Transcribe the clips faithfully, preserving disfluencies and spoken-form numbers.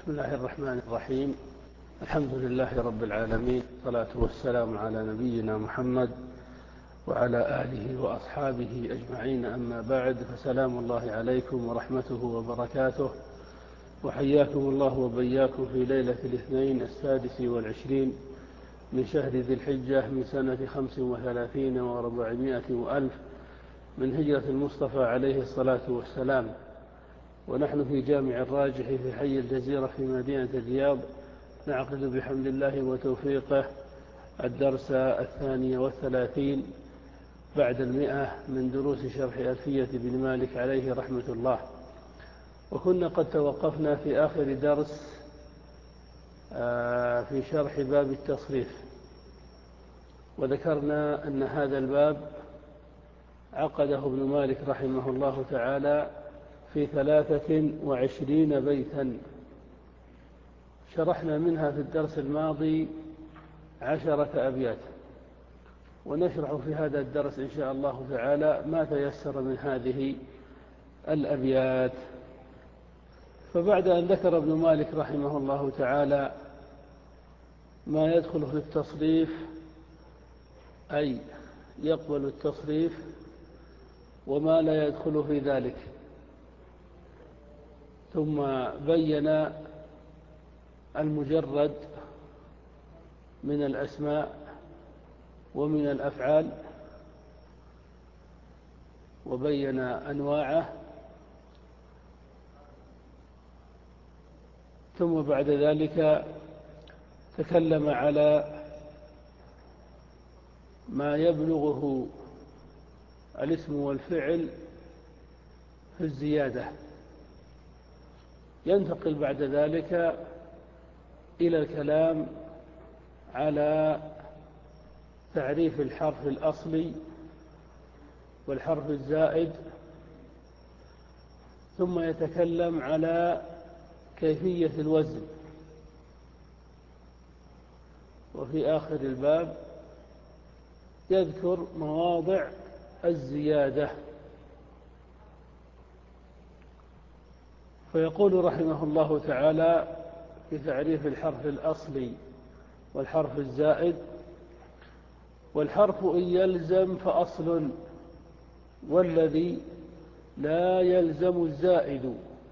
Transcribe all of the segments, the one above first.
بسم الله الرحمن الرحيم. الحمد لله رب العالمين، والصلاة والسلام على نبينا محمد وعلى آله وأصحابه أجمعين، أما بعد، فسلام الله عليكم ورحمته وبركاته، وحياكم الله وبياكم في ليلة الاثنين السادس والعشرين من شهر ذي الحجة من سنة خمس وثلاثين وأربعمائة وألف من هجرة المصطفى عليه الصلاة والسلام، ونحن في جامع الراجح في حي الجزيرة في مدينة الرياض، نعقد بحمد الله وتوفيقه الدرس الثاني والثلاثين بعد المئة من دروس شرح ألفية بن مالك عليه رحمة الله. وكنا قد توقفنا في آخر درس في شرح باب التصريف، وذكرنا أن هذا الباب عقده ابن مالك رحمه الله تعالى في ثلاثة وعشرين بيتا، شرحنا منها في الدرس الماضي عشرة أبيات، ونشرح في هذا الدرس إن شاء الله تعالى ما تيسر من هذه الأبيات. فبعد أن ذكر ابن مالك رحمه الله تعالى ما يدخل في التصريف، أي يقبل التصريف، وما لا يدخل في ذلك، ثم بين المجرد من الأسماء ومن الأفعال، وبين أنواعه، ثم بعد ذلك تكلم على ما يبلغه الاسم والفعل في الزيادة. ينتقل بعد ذلك إلى الكلام على تعريف الحرف الأصلي والحرف الزائد، ثم يتكلم على كيفية الوزن، وفي آخر الباب يذكر مواضع الزيادة. فيقول رحمه الله تعالى في تعريف الحرف الأصلي والحرف الزائد: والحرف إن يلزم فأصل، والذي لا يلزم الزائد،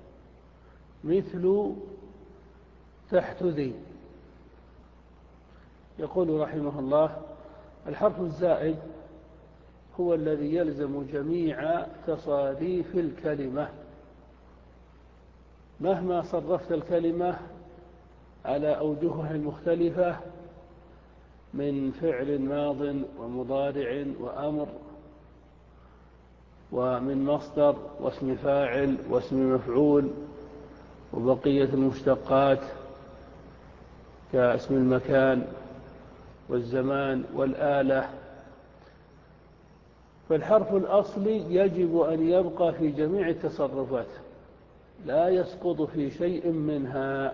مثل تحت ذي. يقول رحمه الله: الحرف الزائد هو الذي يلزم جميع تصاريف الكلمة، مهما صرفت الكلمة على أوجهها المختلفة من فعل ماض ومضارع وأمر، ومن مصدر واسم فاعل واسم مفعول وبقية المشتقات كاسم المكان والزمان والآلة. فالحرف الأصلي يجب أن يبقى في جميع التصرفات، لا يسقط في شيء منها.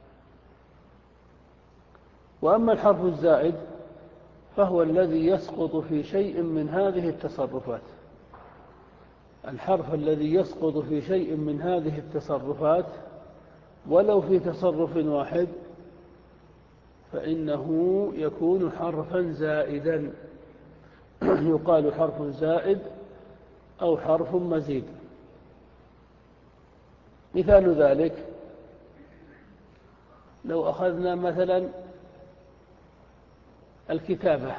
وأما الحرف الزائد فهو الذي يسقط في شيء من هذه التصرفات. الحرف الذي يسقط في شيء من هذه التصرفات ولو في تصرف واحد فإنه يكون حرفا زائدا، يقال حرف زائد أو حرف مزيد. مثال ذلك لو أخذنا مثلا الكتابة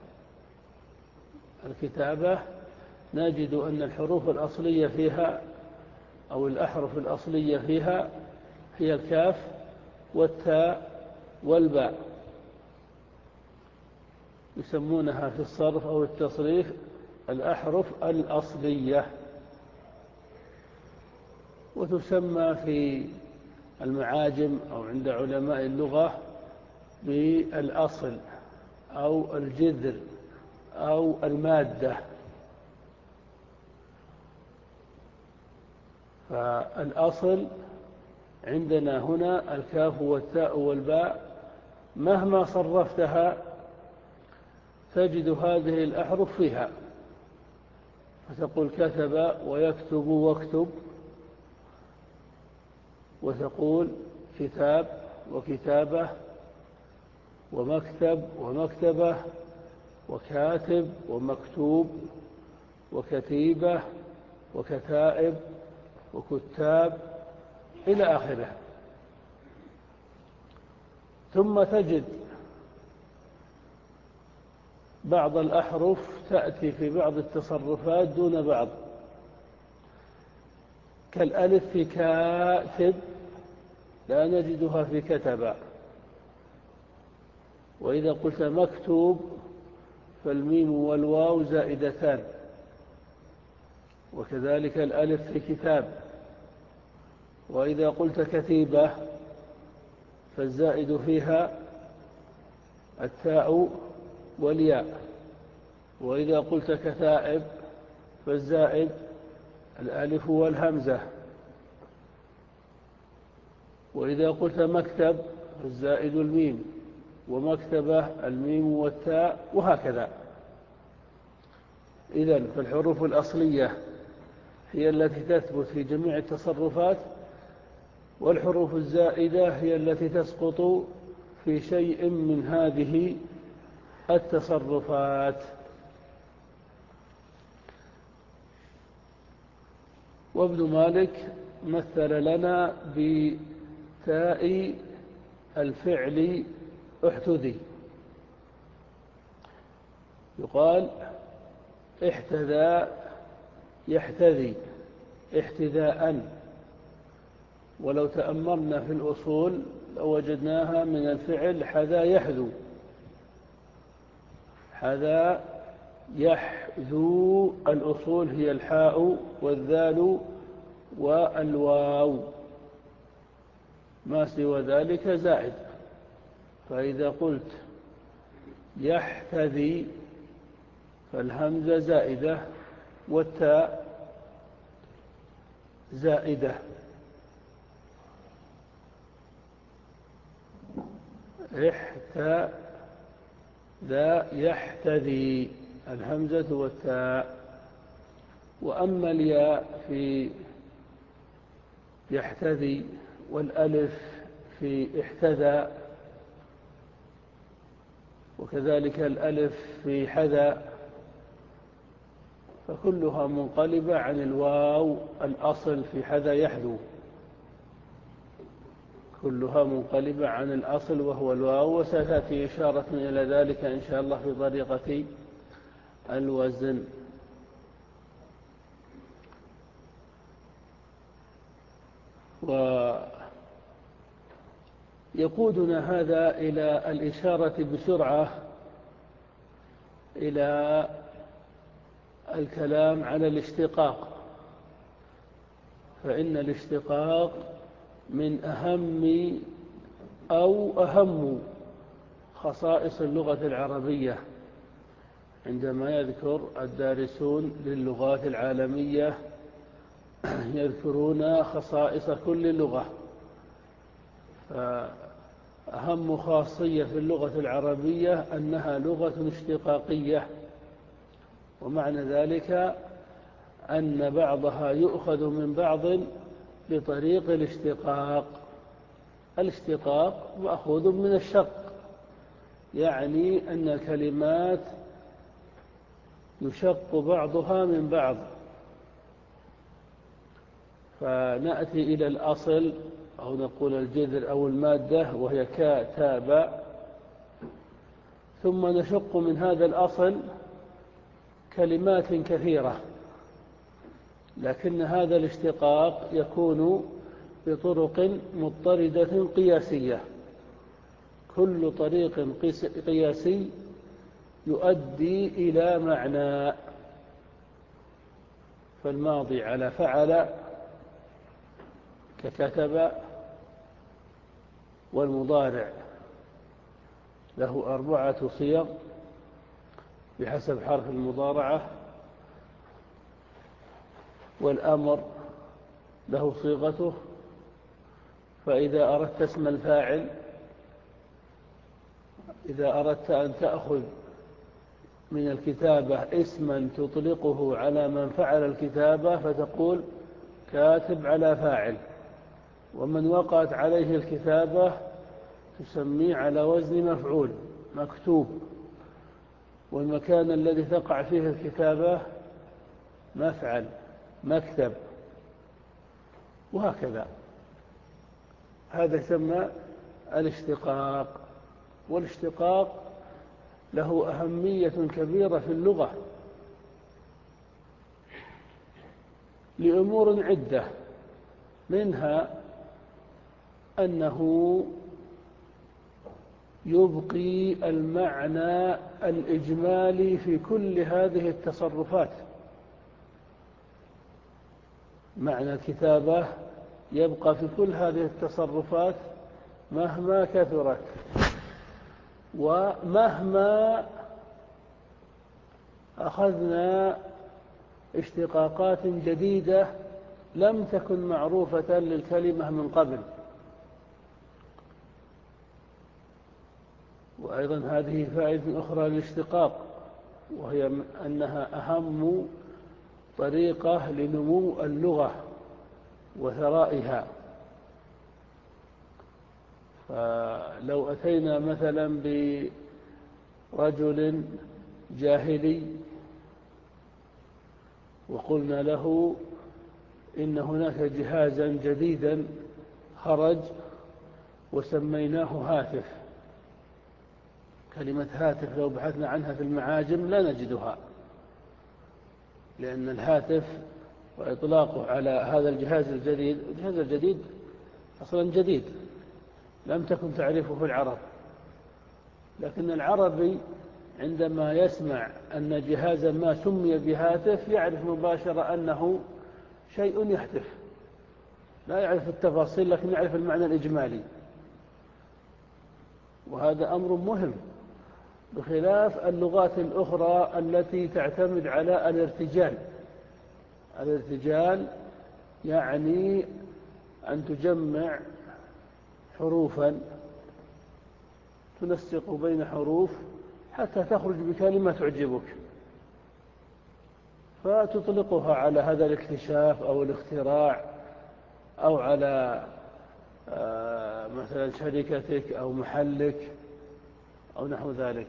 الكتابة نجد أن الحروف الأصلية فيها أو الأحرف الأصلية فيها هي الكاف والتاء والباء، يسمونها في الصرف أو التصريف الأحرف الأصلية، وتسمى في المعاجم أو عند علماء اللغة بالأصل أو الجذر أو المادة. فالأصل عندنا هنا الكاف والتاء والباء، مهما صرفتها تجد هذه الأحرف فيها، فتقول كتب ويكتب واكتب، وتقول كتاب وكتابة ومكتب ومكتبة وكاتب ومكتوب وكتيبة وكتائب وكتاب إلى آخره. ثم تجد بعض الأحرف تأتي في بعض التصرفات دون بعض، كالألف في كاتب لا نجدها في كتب، وإذا قلت مكتوب فالميم والواو زائدتان، وكذلك الألف في كتاب، وإذا قلت كتيبة فالزائد فيها التاء والياء، وإذا قلت كتائب فالزائد الألف والهمزة، وإذا قلت مكتب فالزائد الميم، ومكتبة الميم والتاء، وهكذا. إذن فالحروف الأصلية هي التي تثبت في جميع التصرفات، والحروف الزائدة هي التي تسقط في شيء من هذه التصرفات. وابن مالك مثل لنا بتاء الفعل احتذي، يقال احتذى يحتذي احتذاء، ولو تأمرنا في الأصول لوجدناها من الفعل حذا يحذو، حذا يحذو، الأصول هي الحاء والذال والواو، ما سوى ذلك زائد. فإذا قلت يحتذي فالهمزة زائدة والتاء زائدة. احتذى يحتذي الهمزة والتاء. وأما الياء في يحتذي والألف في احتذى، وكذلك الألف في حذا، فكلها منقلبة عن الواو الأصل في حذا يحذو، كلها منقلبة عن الأصل وهو الواو، وستأتي إشارة إلى ذلك إن شاء الله في طريقة الوزن. ويقودنا هذا إلى الإشارة بسرعة إلى الكلام على الاشتقاق، فإن الاشتقاق من أهم أو أهم خصائص اللغة العربية، عندما يذكر الدارسون للغات العالمية يذكرون خصائص كل لغة، فأهم خاصية في اللغة العربية أنها لغة اشتقاقية، ومعنى ذلك أن بعضها يؤخذ من بعض بطريق الاشتقاق. الاشتقاق مأخوذ من الشق، يعني أن الكلمات يشق بعضها من بعض، فنأتي إلى الأصل أو نقول الجذر أو المادة وهي كا تا باء، ثم نشق من هذا الأصل كلمات كثيرة، لكن هذا الاشتقاق يكون بطرق مضطردة قياسية، كل طريق قياسي يؤدي إلى معنى. فالماضي على فعل ككتب، والمضارع له أربعة صيغ بحسب حرف المضارعة، والأمر له صيغته. فإذا أردت اسم الفاعل، إذا أردت أن تأخذ من الكتابة اسما تطلقه على من فعل الكتابة فتقول كاتب على فاعل، ومن وقعت عليه الكتابة تسميه على وزن مفعول، مكتوب. والمكان الذي تقع فيه الكتابة مفعل، مكتب، وهكذا. هذا يسمى الاشتقاق. والاشتقاق له أهمية كبيرة في اللغة لأمور عدة، منها أنه يبقي المعنى الإجمالي في كل هذه التصرفات. معنى الكتابة يبقى في كل هذه التصرفات مهما كثرت، ومهما أخذنا اشتقاقات جديدة لم تكن معروفة للكلمة من قبل. وأيضا هذه فائدة أخرى للاشتقاق، وهي أنها أهم طريقة لنمو اللغة وثرائها. فلو أتينا مثلا برجل جاهلي وقلنا له إن هناك جهازا جديدا خرج وسميناه هاتف، كلمة هاتف لو بحثنا عنها في المعاجم لا نجدها، لأن الهاتف وإطلاقه على هذا الجهاز الجديد، الجهاز الجديد أصلا جديد لم تكن تعرفه العرب، لكن العربي عندما يسمع أن جهازا ما سمي بهاتف يعرف مباشرة أنه شيء يهتف، لا يعرف التفاصيل لكن يعرف المعنى الإجمالي. وهذا أمر مهم، بخلاف اللغات الأخرى التي تعتمد على الارتجال. الارتجال يعني أن تجمع حروفا، تنسق بين حروف حتى تخرج بكلمة تعجبك، فتطلقها على هذا الاكتشاف أو الاختراع، أو على مثلا شركتك أو محلك أو نحو ذلك.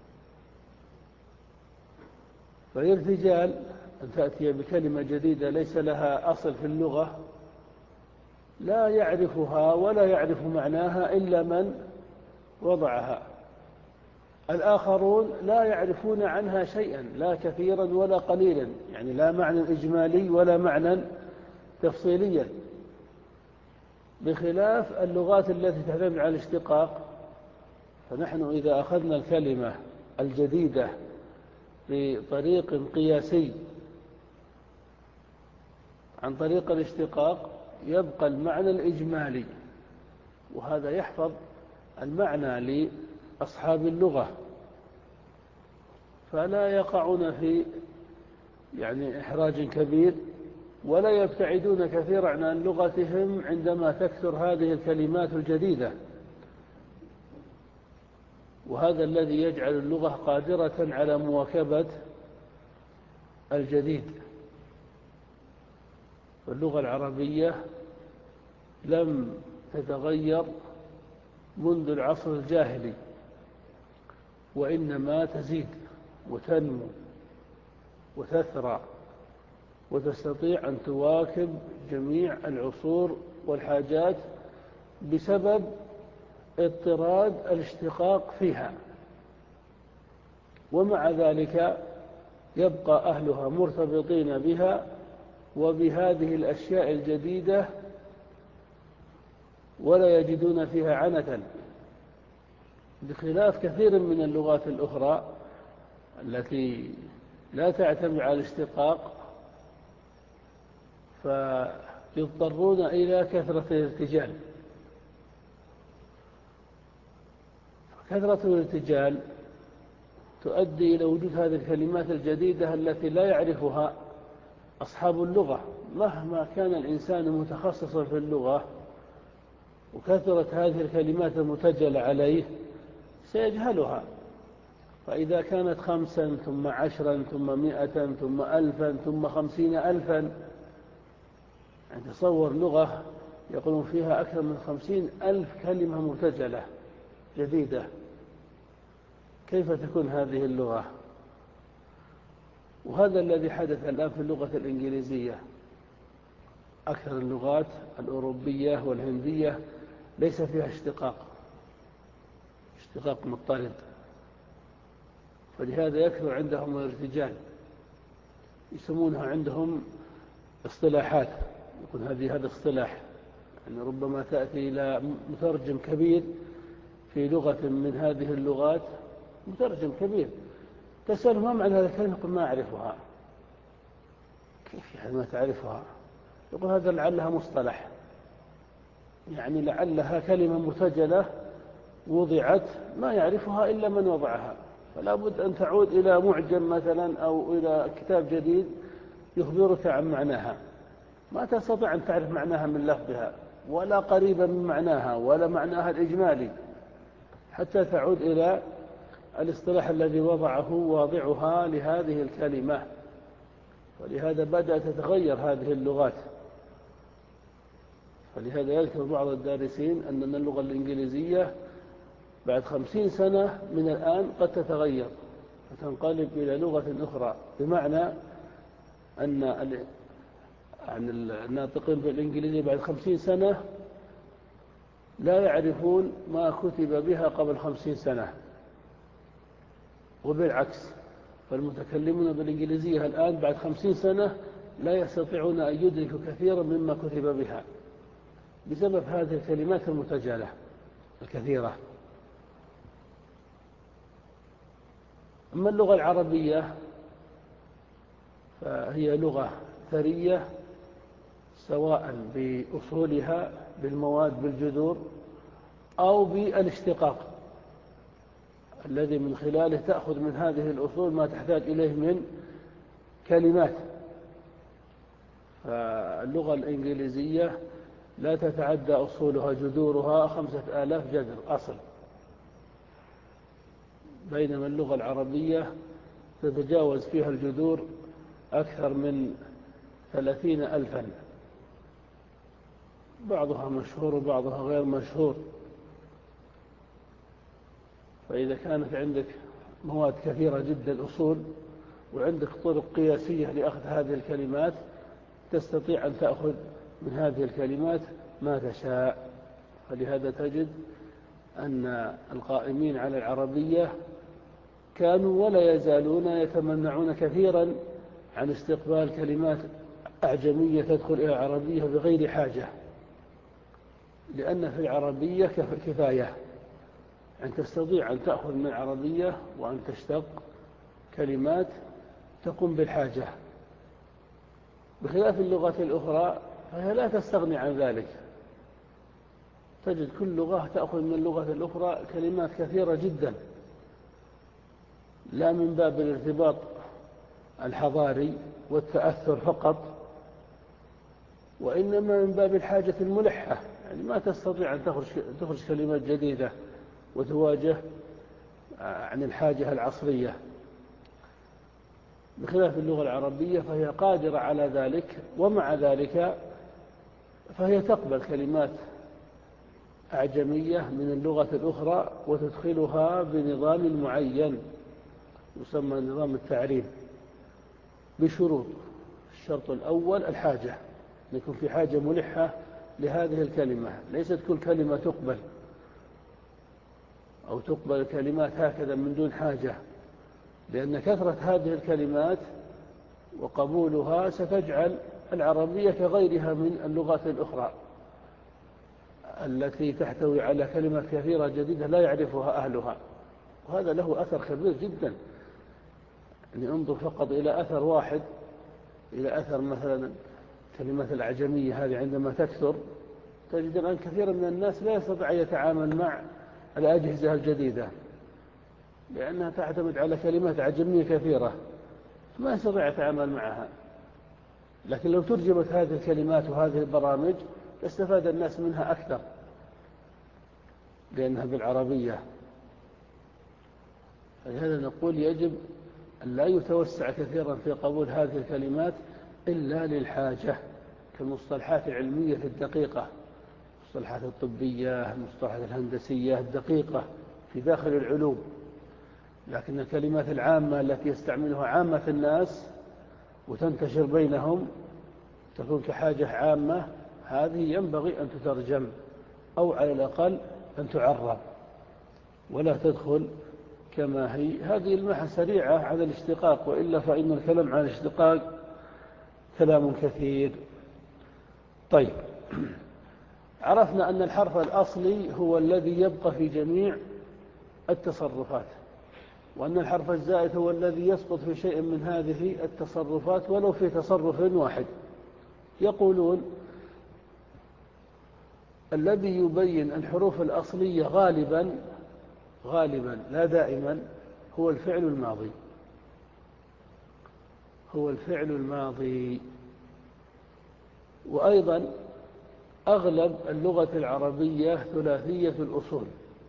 فالارتجال أن تأتي بكلمة جديدة ليس لها أصل في اللغة لا يعرفها ولا يعرف معناها إلا من وضعها. الآخرون لا يعرفون عنها شيئا، لا كثيرا ولا قليلا، يعني لا معنى إجمالي ولا معنى تفصيليا، بخلاف اللغات التي تعتمد على الاشتقاق. فنحن إذا أخذنا الكلمة الجديدة بطريق قياسي عن طريق الاشتقاق يبقى المعنى الإجمالي، وهذا يحفظ المعنى لأصحاب اللغة، فلا يقعون في يعني إحراج كبير، ولا يبتعدون كثيرا عن لغتهم عندما تكثر هذه الكلمات الجديدة. وهذا الذي يجعل اللغة قادرة على مواكبة الجديد. واللغة العربية لم تتغير منذ العصر الجاهلي، وإنما تزيد وتنمو وتثرى وتستطيع أن تواكب جميع العصور والحاجات بسبب اضطراد الاشتقاق فيها. ومع ذلك يبقى أهلها مرتبطين بها وبهذه الأشياء الجديدة ولا يجدون فيها عنة، بخلاف كثير من اللغات الأخرى التي لا تعتمد على الاشتقاق، فيضطرون إلى كثرة الارتجال. كثرة الارتجال تؤدي إلى وجود هذه الكلمات الجديدة التي لا يعرفها أصحاب اللغة، مهما كان الإنسان متخصصا في اللغة وكثرت هذه الكلمات المتجلة عليه سيجهلها. فإذا كانت خمسا ثم عشرا ثم مئة ثم ألفا ثم خمسين ألفا، يعني تصور لغة يقولون فيها أكثر من خمسين ألف كلمة مرتجلة جديدة. كيف تكون هذه اللغة؟ وهذا الذي حدث الآن في اللغة الإنجليزية. أكثر اللغات الأوروبية والهندية ليس فيها اشتقاق اشتقاق مضطرد، فلهذا يكثر عندهم الارتجال. يسمونها عندهم اصطلاحات، يكون هذه هذا اصطلاح، يعني ربما تأتي إلى مترجم كبير في لغة من هذه اللغات، مترجم كبير، تسأله ما معنى هذا الكلمة؟ يقول ما أعرفها. كيف يعني ما تعرفها؟ يقول هذا لعلها مصطلح، يعني لعلها كلمة مرتجلة وضعت ما يعرفها إلا من وضعها، فلا بد أن تعود إلى معجم مثلا أو إلى كتاب جديد يخبرك عن معناها. ما تستطيع أن تعرف معناها من لفظها ولا قريبا من معناها ولا معناها الإجمالي حتى تعود إلى الاصطلاح الذي وضعه واضعها لهذه الكلمة. ولهذا بدأت تتغير هذه اللغات. فلهذا يذكر بعض الدارسين أن اللغة الإنجليزية بعد خمسين سنة من الآن قد تتغير وتنقلب إلى لغة أخرى، بمعنى أن عن الناطقين بالإنجليزية بعد خمسين سنة لا يعرفون ما كتب بها قبل خمسين سنة، وبالعكس فالمتكلمون بالإنجليزية الآن بعد خمسين سنة لا يستطيعون أن يدركوا كثيرا مما كتب بها بسبب هذه الكلمات المتجالة الكثيرة. أما اللغة العربية فهي لغة ثرية، سواء بأصولها بالمواد بالجذور أو بالاشتقاق الذي من خلاله تأخذ من هذه الأصول ما تحتاج إليه من كلمات. فاللغة الإنجليزية لا تتعدى أصولها جذورها خمسة آلاف جذر أصل، بينما اللغة العربية تتجاوز فيها الجذور أكثر من ثلاثين ألفا، بعضها مشهور وبعضها غير مشهور. فإذا كانت عندك مواد كثيرة جدا أصول وعندك طرق قياسية لأخذ هذه الكلمات، تستطيع أن تأخذ من هذه الكلمات ما تشاء. فلهذا تجد أن القائمين على العربية كانوا ولا يزالون يتمنعون كثيرا عن استقبال كلمات أعجمية تدخل إلى العربية بغير حاجة، لأن في العربية كفاية أن تستطيع أن تأخذ من العربية وأن تشتق كلمات تقوم بالحاجة، بخلاف اللغات الأخرى فهي لا تستغني عن ذلك. تجد كل لغة تأخذ من اللغة الأخرى كلمات كثيرة جدا، لا من باب الارتباط الحضاري والتأثر فقط، وإنما من باب الحاجة الملحة، يعني ما تستطيع أن تخرج, تخرج كلمات جديدة وتواجه عن الحاجة العصرية، بخلاف اللغة العربية فهي قادرة على ذلك. ومع ذلك فهي تقبل كلمات أعجمية من اللغة الأخرى وتدخلها بنظام معين يسمى نظام التعريب بشروط. الشرط الأول الحاجة، يكون في حاجة ملحة لهذه الكلمة، ليست كل كلمة تقبل أو تقبل الكلمات هكذا من دون حاجة، لأن كثرة هذه الكلمات وقبولها ستجعل العربية كغيرها من اللغات الأخرى التي تحتوي على كلمات كثيرة جديدة لا يعرفها أهلها، وهذا له أثر كبير جدا. يعني انظر فقط إلى أثر واحد، إلى أثر مثلا كلمات الأعجمية هذه عندما تكثر تجد الآن كثيرا من الناس لا يستطيع أن يتعامل مع الأجهزة الجديدة لأنها تعتمد على كلمات أعجمية كثيرة ما يستطيع يتعامل معها. لكن لو ترجمت هذه الكلمات وهذه البرامج استفاد الناس منها أكثر لأنها بالعربية. فلهذا نقول يجب أن لا يتوسع كثيرا في قبول هذه الكلمات إلا للحاجة، كالمصطلحات العلمية الدقيقة المصطلحات الطبية، المصطلحات الهندسية الدقيقة في داخل العلوم، لكن الكلمات العامة التي يستعملها عامة الناس وتنتشر بينهم تكون كحاجة عامة، هذه ينبغي أن تترجم أو على الأقل أن تعرب ولا تدخل كما هي. هذه المحة سريعة على الاشتقاق، وإلا فإن الكلام عن الاشتقاق كلام كثير. طيب، عرفنا أن الحرف الأصلي هو الذي يبقى في جميع التصرفات، وأن الحرف الزائد هو الذي يسقط في شيء من هذه التصرفات ولو في تصرف واحد. يقولون الذي يبين الحروف الأصلية غالبا غالبا لا دائما هو الفعل الماضي، هو الفعل الماضي. وأيضا أغلب اللغة العربية ثلاثية الأصول،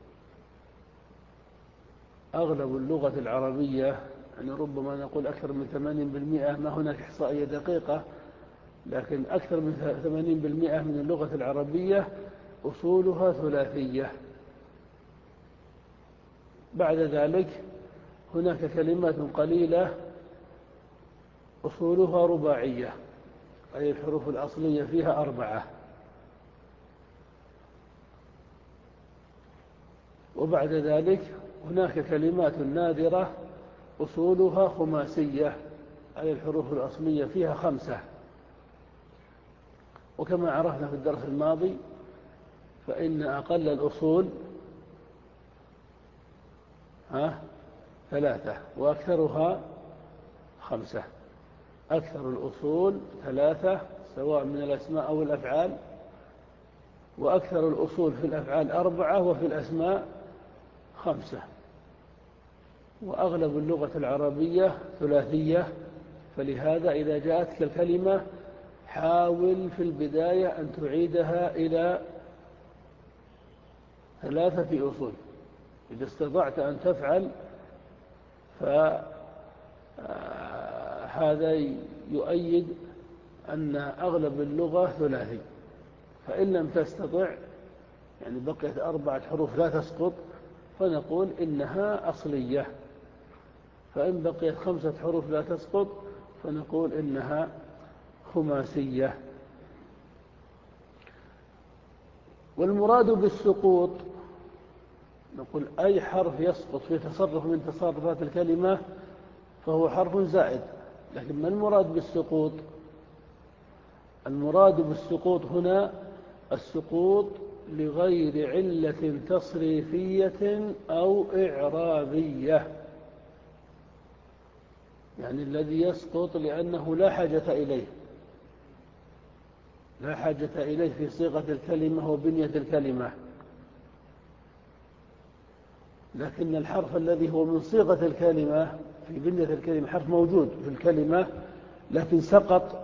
أغلب اللغة العربية يعني ربما نقول أكثر من ثمانين بالمئة، ما هناك إحصائية دقيقة، لكن أكثر من ثمانين بالمئة من اللغة العربية أصولها ثلاثية. بعد ذلك هناك كلمات قليلة أصولها رباعية، أي الحروف الأصلية فيها أربعة. وبعد ذلك هناك كلمات نادرة أصولها خماسية، أي الحروف الأصلية فيها خمسة. وكما عرفنا في الدرس الماضي فإن أقل الأصول ها ثلاثة وأكثرها خمسة. أكثر الأصول ثلاثة سواء من الأسماء أو الأفعال، وأكثر الأصول في الأفعال أربعة وفي الأسماء خمسة. وأغلب اللغة العربية ثلاثية، فلهذا إذا جاءتك الكلمة حاول في البداية أن تعيدها إلى ثلاثة أصول. إذا استطعت أن تفعل فهذا يؤيد أن أغلب اللغة ثلاثي. فإن لم تستطع، يعني بقيت أربعة حروف لا تسقط، فنقول إنها أصلية. فإن بقيت خمسة حروف لا تسقط فنقول إنها خماسية. والمراد بالسقوط نقول أي حرف يسقط في تصرف من تصرفات الكلمة فهو حرف زائد. لكن ما المراد بالسقوط؟ المراد بالسقوط هنا السقوط لغير علة تصريفية أو إعرابية، يعني الذي يسقط لأنه لا حاجة إليه، لا حاجة إليه في صيغة الكلمة وبنية الكلمة. لكن الحرف الذي هو من صيغة الكلمة في بنية الكلمة، حرف موجود في الكلمة لكن سقط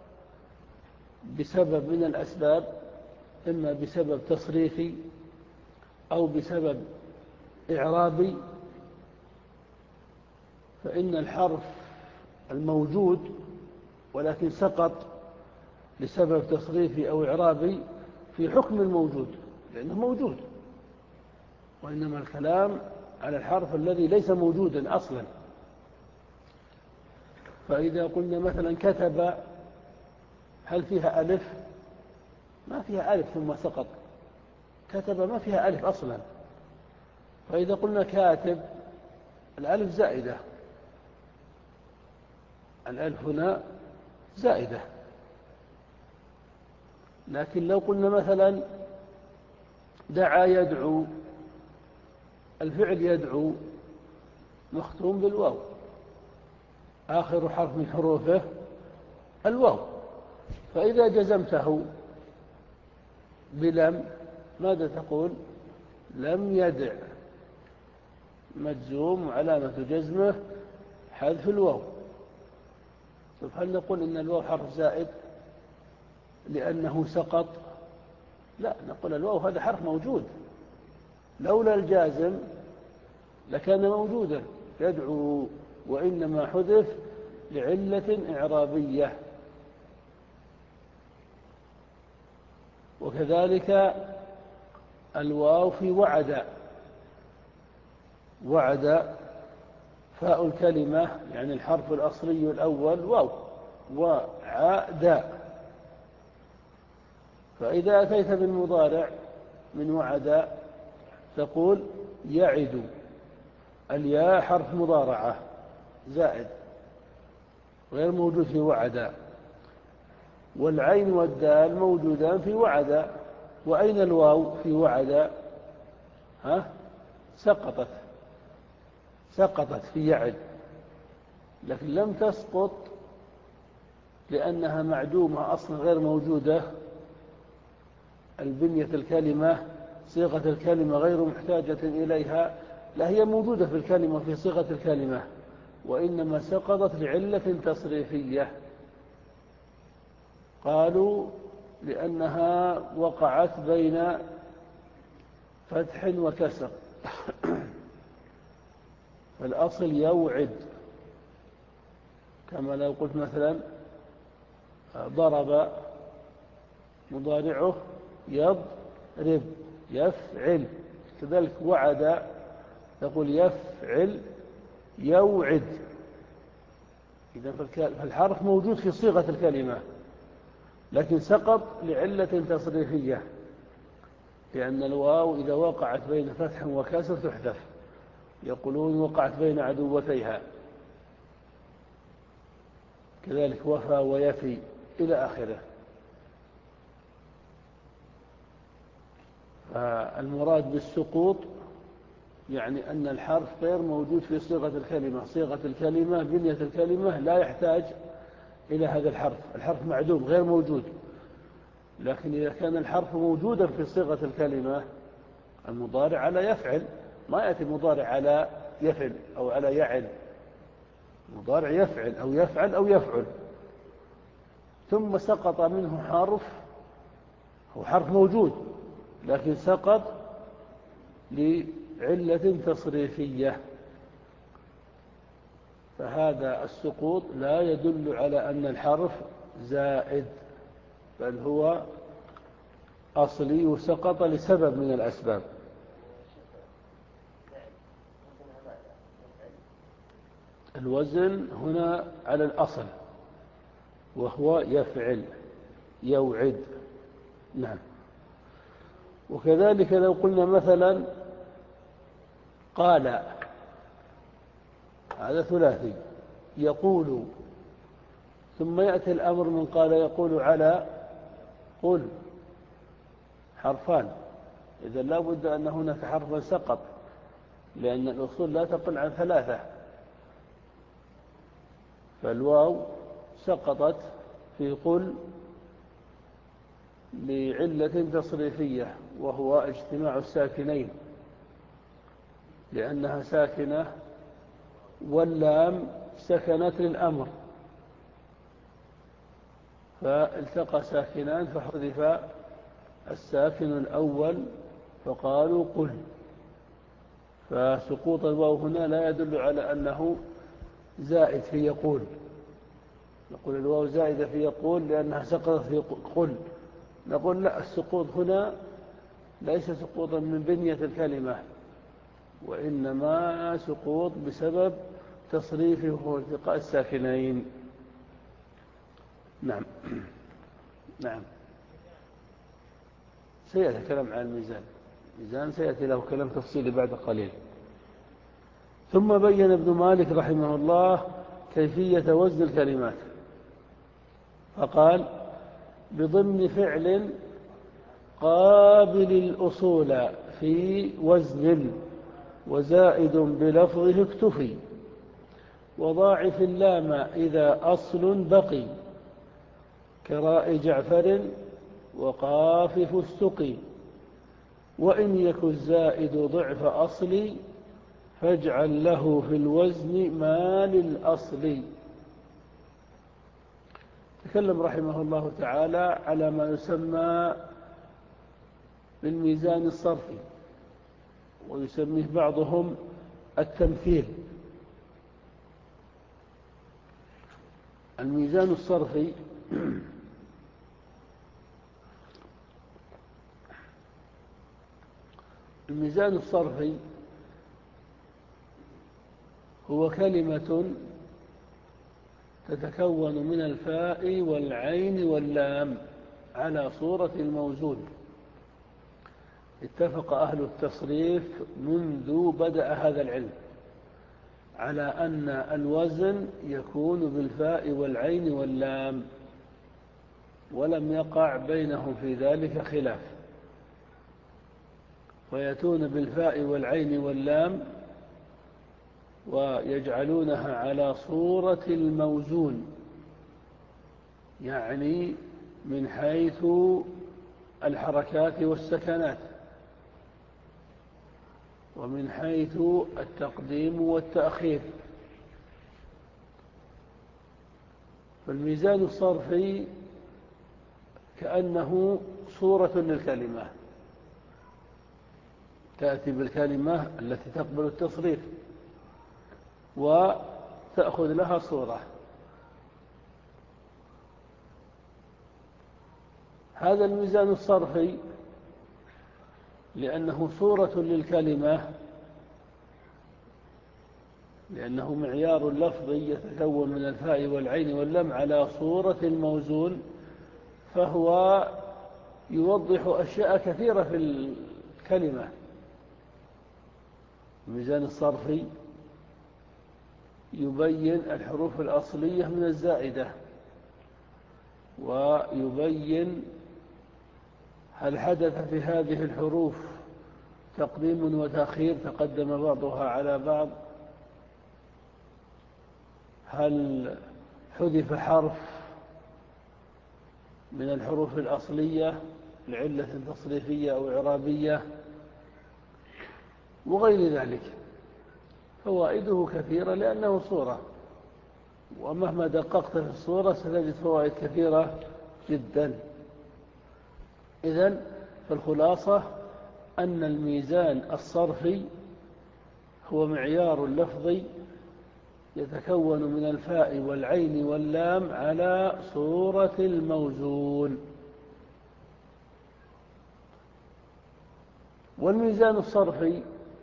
بسبب من الأسباب، إما بسبب تصريفي أو بسبب إعرابي، فإن الحرف الموجود ولكن سقط لسبب تصريفي أو إعرابي في حكم الموجود لأنه موجود، وإنما الكلام على الحرف الذي ليس موجودا أصلا. فإذا قلنا مثلا كتب، هل فيها ألف؟ ما فيها ألف ثم سقط. كتب ما فيها ألف أصلا. فإذا قلنا كاتب، الألف زائدة، الألف هنا زائدة. لكن لو قلنا مثلا دعا يدعو، الفعل يدعو مختوم بالواو، آخر حرف من حروفه الواو، فإذا جزمته بلم ماذا تقول؟ لم يدع، مجزوم وعلامة جزمه حذف الواو. طيب هل نقول إن الواو حرف زائد لأنه سقط؟ لا، نقول الواو هذا حرف موجود، لولا الجازم لكان موجودا يدعو، وإنما حذف لعلة إعرابية. وكذلك الواو في وعد. وعد فاء الكلمة يعني الحرف الأصلي الأول واو، وعاد. فإذا أتيت بالمضارع من وعد تقول يعد. الياء حرف مضارعة زائد غير موجود في وعد، والعين والدال موجودان في وعد. وأين الواو في وعد؟ ها؟ سقطت سقطت في يعد، لكن لم تسقط لأنها معدومة أصلا غير موجودة. البنية الكلمة صيغة الكلمة غير محتاجة إليها، لا هي موجودة في الكلمة في صيغة الكلمة، وإنما سقطت لعلة تصريفية. قالوا لأنها وقعت بين فتح وكسر. فالأصل يوعد، كما لو قلت مثلا ضرب مضارعه يضرب يفعل، كذلك وعد تقول يفعل يوعد. إذا فالحرف موجود في صيغة الكلمة لكن سقط لعلة تصريفية، لأن الواو إذا وقعت بين فتح وكسر تحذف. يقولون وقعت بين عدوتيها، كذلك وفى ويفي إلى آخره. فالمراد بالسقوط يعني أن الحرف غير موجود في صيغة الكلمة. صيغة الكلمة بنية الكلمة لا يحتاج إلى هذا الحرف، الحرف معدوم غير موجود. لكن إذا كان الحرف موجودا في صيغة الكلمة، المضارع على يفعل، ما يأتي المضارع على يفعل أو على يعل. المضارع يفعل أو يفعل أو يفعل، ثم سقط منه حرف، هو حرف موجود لكن سقط لعلة تصريفية. فهذا السقوط لا يدل على أن الحرف زائد، بل هو أصلي وسقط لسبب من الأسباب. الوزن هنا على الأصل وهو يفعل يوعد. نعم. وكذلك لو قلنا مثلا قال، هذا ثلاثي يقول، ثم يأتي الأمر من قال يقول على قل، حرفان. إذا لا بد أن هناك حرفا سقط، لأن الأصول لا تقل عن ثلاثة. فالواو سقطت في قل لعلة تصريفية وهو اجتماع الساكنين، لأنها ساكنة، واللام سكنت للأمر فالتقى ساكنان فحذف الساكن الأول فقالوا قل. فسقوط الواو هنا لا يدل على أنه زائد في يقول. نقول الواو زائدة في يقول لأنها سقطت في قل. نقول لا، السقوط هنا ليس سقوطا من بنية الكلمة، وإنما سقوط بسبب تصريفه والتقاء الساكنين. نعم. نعم. سيأتي كلام عن الميزان. الميزان سيأتي له كلام تفصيلي بعد قليل. ثم بين ابن مالك رحمه الله كيفية وزن الكلمات فقال: بضمن فعل قابل الأصول في وزن وزائد بلفظه اكتفي، وضاعف اللام إذا أصل بقي، كراء جعفر وقاف فستقي، وإن يك الزائد ضعف أصلي فاجعل له في الوزن ما للأصل. تكلم رحمه الله تعالى على ما يسمى بالميزان الصرفي، ويسميه بعضهم التمثيل. الميزان الصرفي الميزان الصرفي هو كلمة تتكون من الفاء والعين واللام على صورة الموزون. اتفق أهل التصريف منذ بدأ هذا العلم على أن الوزن يكون بالفاء والعين واللام، ولم يقع بينهم في ذلك خلاف، فيأتون بالفاء والعين واللام ويجعلونها على صورة الموزون، يعني من حيث الحركات والسكنات، ومن حيث التقديم والتأخير. فالميزان الصرفي كأنه صورة للكلمة، تأتي بالكلمة التي تقبل التصريف وتأخذ لها صورة. هذا الميزان الصرفي لأنه صورة للكلمة، لأنه معيار لفظي يتكون من الفاء والعين واللام على صورة الموزون، فهو يوضح أشياء كثيرة في الكلمة. الميزان الصرفي يبين الحروف الأصلية من الزائدة، ويبين هل حدث في هذه الحروف تقديم وتأخير تقدم بعضها على بعض، هل حذف حرف من الحروف الأصلية لعلة تصريفية أو إعرابية وغير ذلك. فوائده كثيرة لأنه صورة، ومهما دققت في الصورة ستجد فوائد كثيرة جدا. إذن فالخلاصة أن الميزان الصرفي هو معيار لفظي يتكون من الفاء والعين واللام على صورة الموزون. والميزان الصرفي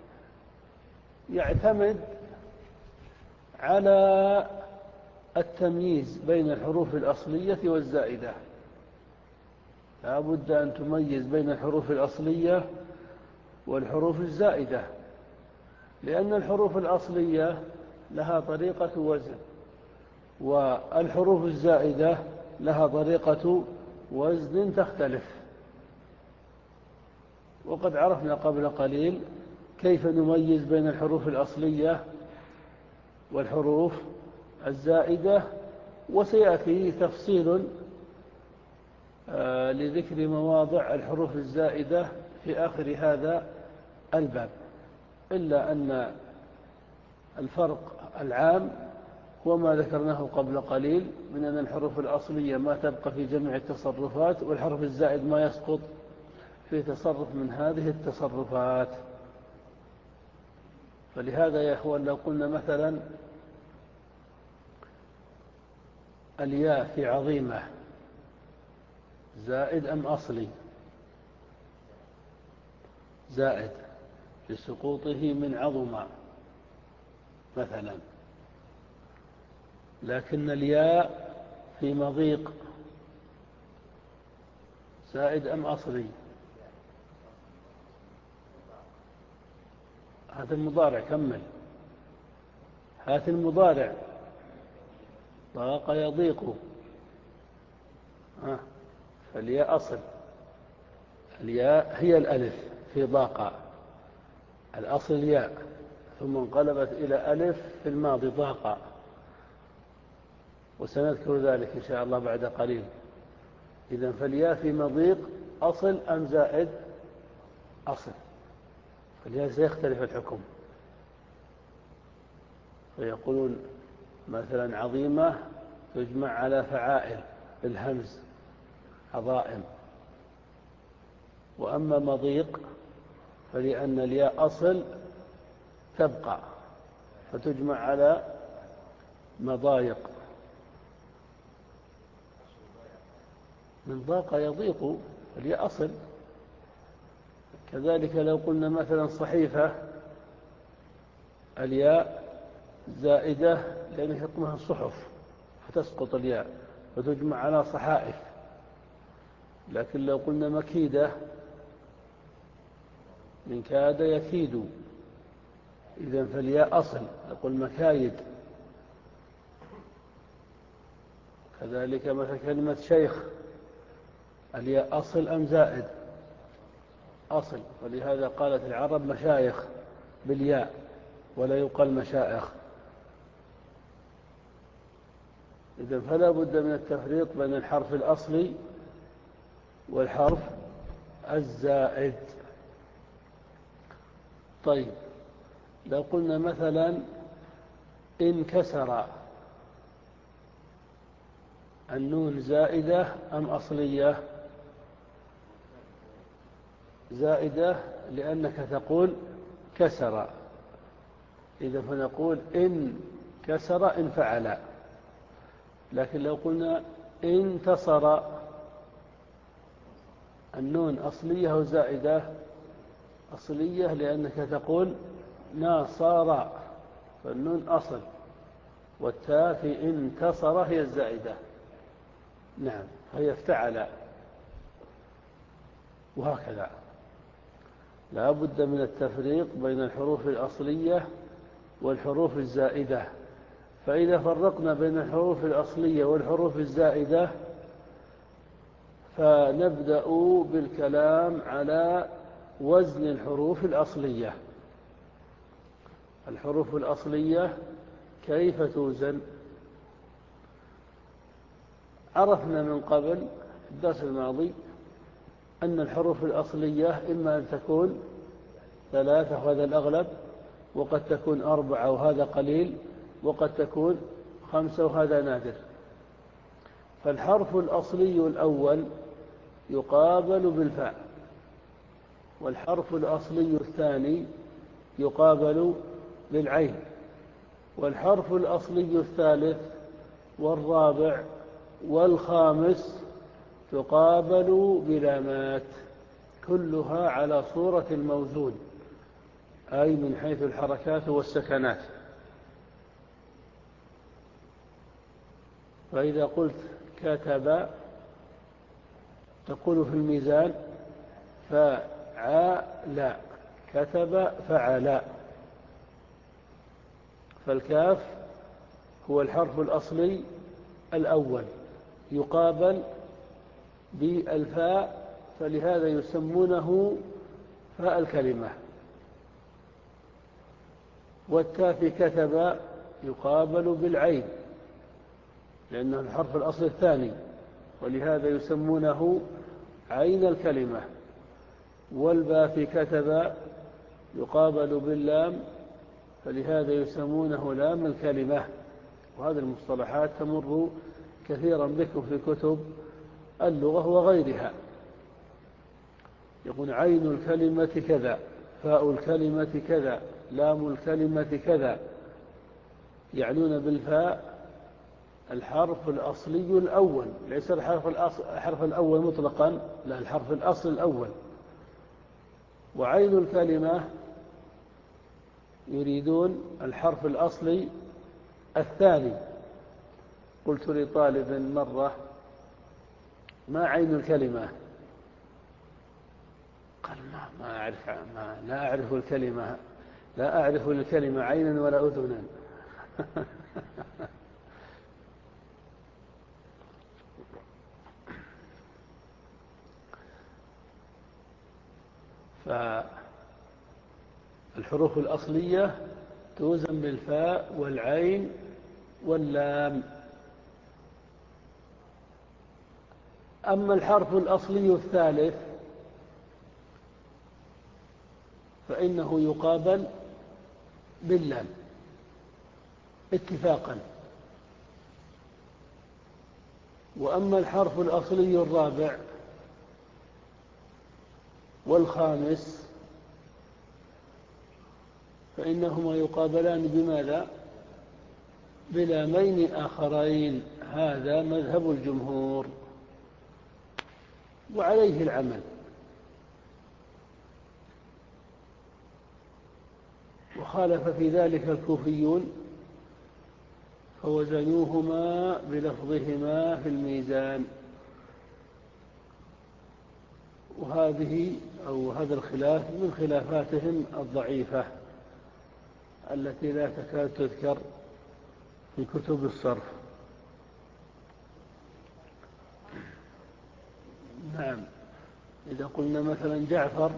يعتمد على التمييز بين الحروف الأصلية والزائدة. لا بد أن تميز بين الحروف الأصلية والحروف الزائدة، لأن الحروف الأصلية لها طريقة وزن، والحروف الزائدة لها طريقة وزن تختلف. وقد عرفنا قبل قليل كيف نميز بين الحروف الأصلية والحروف الزائدة، وسيأتي تفصيل لذكر مواضع الحروف الزائدة في آخر هذا الباب، إلا أن الفرق العام هو ما ذكرناه قبل قليل من أن الحروف الأصلية ما تبقى في جميع التصرفات، والحرف الزائد ما يسقط في تصرف من هذه التصرفات. فلهذا يا أخوان لو قلنا مثلا الياء في عظيمة زائد أم أصلي؟ زائد لسقوطه من عظمة مثلا. لكن الياء في مضيق زائد أم أصلي؟ هات المضارع، كمل، هات المضارع. ضاق يضيق، ها، فالياء أصل. الياء هي الألف في ضاق، الأصل الياء، ثم انقلبت إلى ألف في الماضي ضاق، وسنذكر ذلك إن شاء الله بعد قليل. إذن فالياء في مضيق أصل أم زائد؟ أصل. فالياء سيختلف الحكم، فيقولون مثلا عظيمة تجمع على فعائل بالهمز عظائم، وأما مضيق فلأن الياء أصل تبقى فتجمع على مضايق. من ضاق يضيق، الياء أصل. كذلك لو قلنا مثلا صحيفة، الياء زائدة لأنها تطمها الصحف فتسقط الياء وتجمع على صحائف. لكن لو قلنا مكيدة، من كاد يكيد، إذن فالياء أصل، نقول مكايد. كذلك مثل كلمة شيخ، الياء أصل أم زائد؟ أصل، ولهذا قالت العرب مشايخ بالياء ولا يقال مشائخ. إذن فلا بد من التفريق بين الحرف الأصلي والحرف الزائد. طيب، لو قلنا مثلا انكسر، النون زائدة أم أصلية؟ زائدة لأنك تقول كسر، إذا فنقول إن كسر إن فعل. لكن لو قلنا انتصر، النون أصلية أو زائدة؟ أصلية لأنك تقول ناصر، فالنون أصل، والتاء في انتصر هي الزائدة. نعم، هي افتعل، وهكذا. لا بد من التفريق بين الحروف الأصلية والحروف الزائدة. فإذا فرقنا بين الحروف الأصلية والحروف الزائدة فنبدأ بالكلام على وزن الحروف الأصلية. الحروف الأصلية كيف توزن؟ عرفنا من قبل في الدرس الماضي أن الحروف الأصلية إما أن تكون ثلاثة وهذا الأغلب، وقد تكون أربعة وهذا قليل، وقد تكون خمسة وهذا نادر. فالحرف الأصلي الأول يقابل بالفاء، والحرف الأصلي الثاني يقابل بالعين، والحرف الأصلي الثالث والرابع والخامس تقابل بلامات، كلها على صورة الموزون، أي من حيث الحركات والسكنات. فإذا قلت كتب تقول في الميزان فعل، كتب فعل. فالكاف هو الحرف الأصلي الأول يقابل بالفاء، فلهذا يسمونه فاء الكلمة. والتاء في كتب يقابل بالعين لأنه الحرف الأصلي الثاني، ولهذا يسمونه عين الكلمة. والباء في كتب يقابل باللام، فلهذا يسمونه لام الكلمة. وهذه المصطلحات تمر كثيرا بكم في كتب اللغة وغيرها. يقول عين الكلمة كذا، فاء الكلمة كذا، لام الكلمة كذا، يعنون بالفاء الحرف الأصلي الأول، ليس الحرف, الحرف الأول مطلقا، لا، الحرف الأصل الأول. وعين الكلمة يريدون الحرف الأصلي الثاني. قلت لطالب مرة ما عين الكلمة؟ قال ما, ما أعرف ما لا أعرف الكلمة لا أعرف الكلمة عينا ولا أذنا. فالحروف الأصلية توزن بالفاء والعين واللام. أما الحرف الأصلي الثالث فإنه يقابل باللام اتفاقا. وأما الحرف الأصلي الرابع والخامس فإنهما يقابلان بماذا؟ بلامين آخرين. هذا مذهب الجمهور وعليه العمل. وخالف في ذلك الكوفيون فوزنوهما بلفظهما في الميزان. وهذه أو هذا الخلاف من خلافاتهم الضعيفة التي لا تكاد تذكر في كتب الصرف. نعم، إذا قلنا مثلا جعفر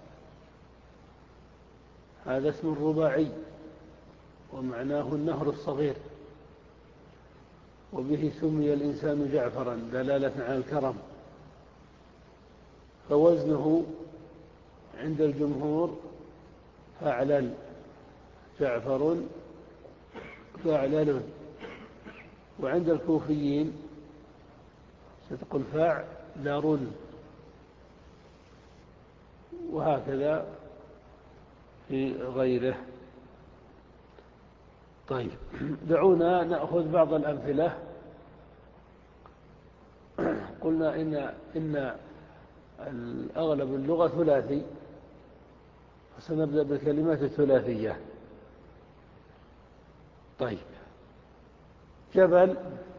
هذا اسم رباعي ومعناه النهر الصغير، وبه سمي الإنسان جعفرا دلالة على الكرم، فوزنه عند الجمهور فاعلل، جعفر فاعلل. وعند الكوفيين ستقول فاعلر، وهكذا في غيره. طيب، دعونا نأخذ بعض الأمثلة. قلنا إن إن الأغلب اللغة ثلاثي، فسنبدأ بالكلمات الثلاثية. طيب، جبل،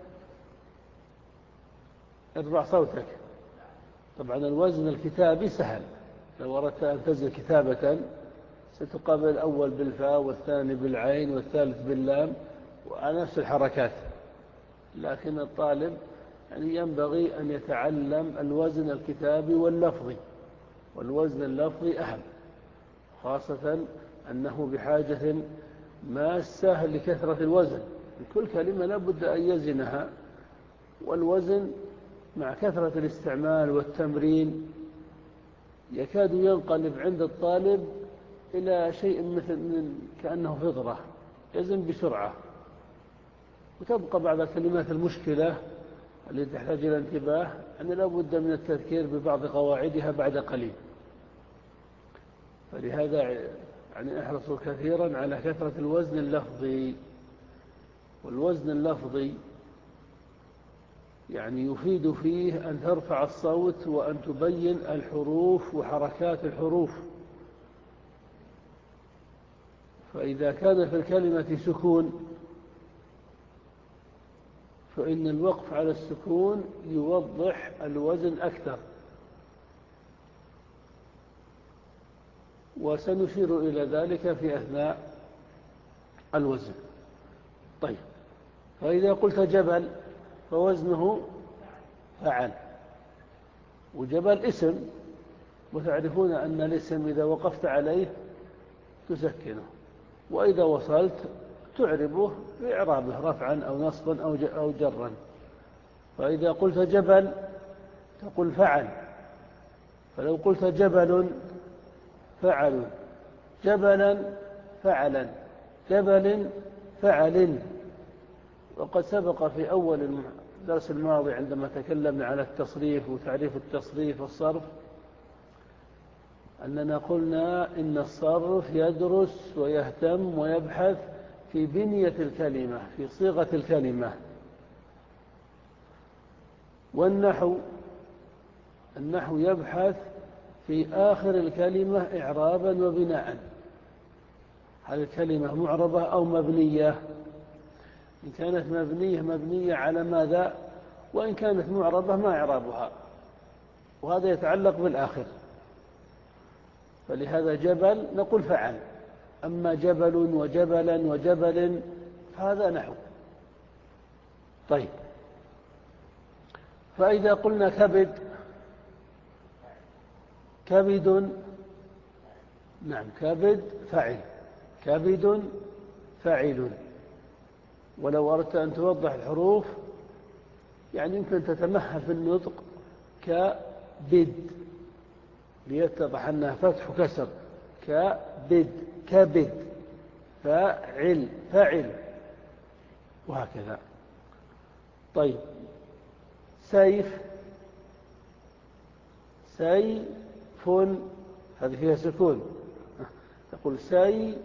ارفع صوتك. طبعا الوزن الكتابي سهل، لو أردت أن تزن كتابة ستقابل الأول بالفاء والثاني بالعين والثالث باللام وعلى نفس الحركات. لكن الطالب يعني ينبغي أن يتعلم الوزن الكتابي واللفظي، والوزن اللفظي أهم، خاصة أنه بحاجة ماسة لكثرة الوزن. كل كلمة لا بد أن يزنها، والوزن مع كثرة الاستعمال والتمرين يكاد ينقلب عند الطالب إلى شيء مثل من كأنه فطرة، يزن بسرعة. وتبقى بعض الكلمات المشكلة التي تحتاج إلى انتباه، أن لا بد من التذكير ببعض قواعدها بعد قليل. فلهذا يعني احرص كثيرا على كثرة الوزن اللفظي. والوزن اللفظي يعني يفيد فيه أن ترفع الصوت وأن تبين الحروف وحركات الحروف. فإذا كان في الكلمة سكون فإن الوقف على السكون يوضح الوزن أكثر، وسنشير إلى ذلك في أثناء الوزن. طيب، فإذا قلت جبل فوزنه فعل، وجبل اسم، وتعرفون أن الاسم إذا وقفت عليه تسكنه، وإذا وصلت تعربه بإعرابه رفعا أو نصبا أو جرا. فإذا قلت جبل تقول فعل، فلو قلت جبل فعل، جبلا فعلا، جبل فعل. وقد سبق في أول الدرس الماضي عندما تكلمنا على التصريف وتعريف التصريف والصرف أننا قلنا إن الصرف يدرس ويهتم ويبحث في بنية الكلمة، في صيغة الكلمة. والنحو النحو يبحث في آخر الكلمة إعرابا وبناء، هل الكلمة معربة أو مبنية؟ إن كانت مبنية مبنية على ماذا؟ وإن كانت معربة ما إعرابها؟ وهذا يتعلق بالآخر. فلهذا جبل نقول فعل، أما جبل وجبلا وجبل هذا نحو. طيب، فإذا قلنا كبد، كبد، نعم كبد فعل، كبد فاعل. ولو أردت أن توضح الحروف يعني يمكن تتمهل في النطق كبد ليتضح أنها فتح وكسر، كبد، كبد، فاعل، فاعل، وهكذا. طيب، سيف، سيف، هذه فيها سكون، تقول سيف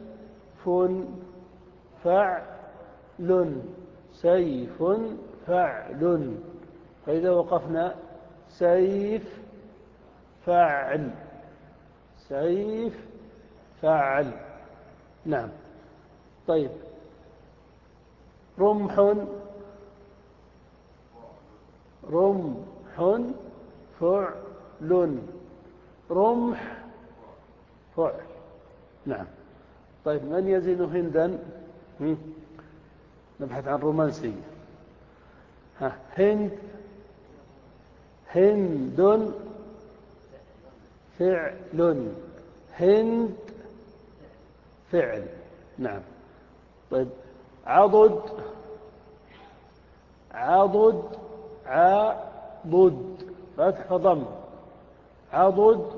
فعل، سيف فعل. فإذا وقفنا سيف فعل، سيف فعل. نعم. طيب رمح، رمح فعل، رمح فعل. نعم. طيب من يزن هندا؟ نبحث عن رومانسي. ها هند، هند فعل، هند فعل. نعم. طيب عضد، عضد عضد فتح وضم، عضد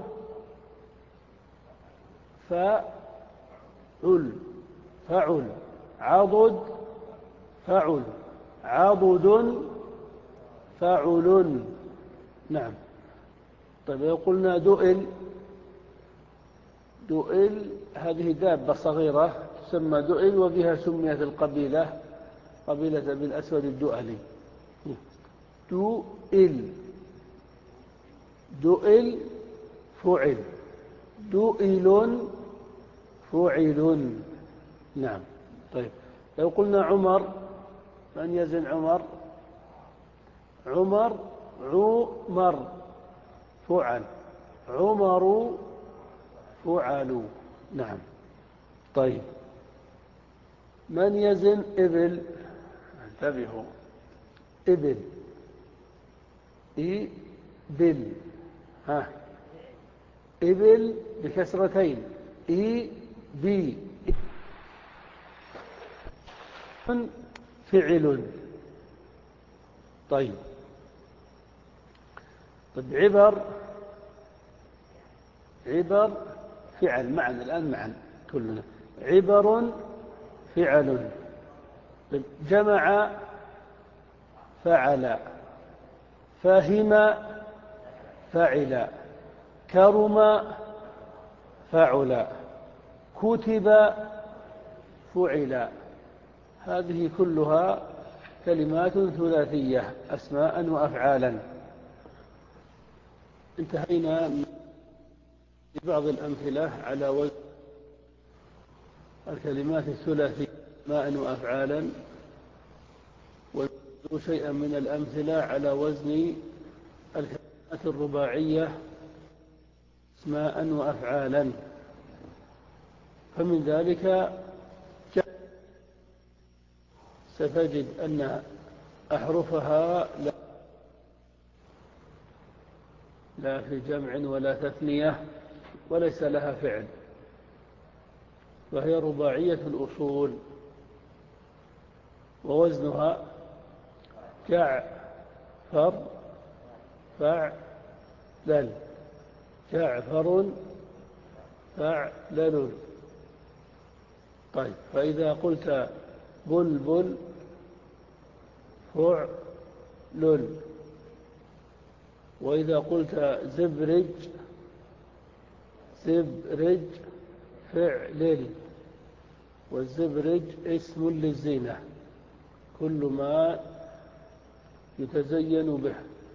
فعل، فعل، عضد فعل، عضد فعل. نعم. طيب لو قلنا دؤل، دؤل هذه دابة صغيرة تسمى دؤل، وبها سميت القبيلة قبيلة بن الأسود الدؤلي. دؤل، دؤل فعل، دؤل فعل. نعم. طيب لو قلنا عمر، من يزن عمر؟ عمر عمر فعل، عمر فعل. نعم. طيب من يزن إبل؟ انتبهوا، إبل، إبل، ها إبل بكسرتين، إي بي فعل. طيب طيب عبر، عبر فعل معا الآن معا كلنا، عبر فعل. طيب جمع فعل، فهم فعل، كرم فعل، كتب فعل. هذه كلها كلمات ثلاثية أسماء وأفعالا. انتهينا ببعض الأمثلة على وزن الكلمات الثلاثية أسماء وأفعالا، ونذكر شيئا من الأمثلة على وزن الكلمات الرباعية أسماء وأفعالا. فمن ذلك ستجد أن أحرفها لا لا في جمع ولا تثنية وليس لها فعل، وهي رباعية الأصول، ووزنها جعفر فعلل، جعفر فعلل. طيب فإذا قلت بلبل فعلل، وإذا قلت زبرج، زبرج فعلل، والزبرج اسم للزينة، كل ما يتزين به،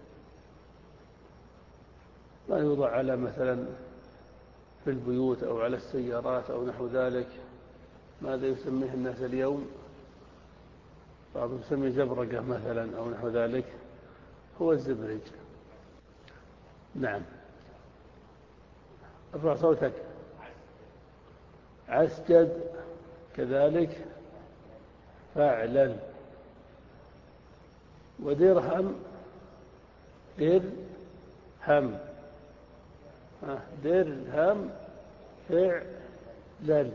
ما يوضع على مثلا في البيوت أو على السيارات أو نحو ذلك. ماذا يسميه الناس اليوم؟ بعضهم يسميه زبرقة مثلا أو نحو ذلك، هو الزبرج. نعم. ارفع صوتك. عسجد كذلك فعلا. ودرهم، درهم، درهم فعلا.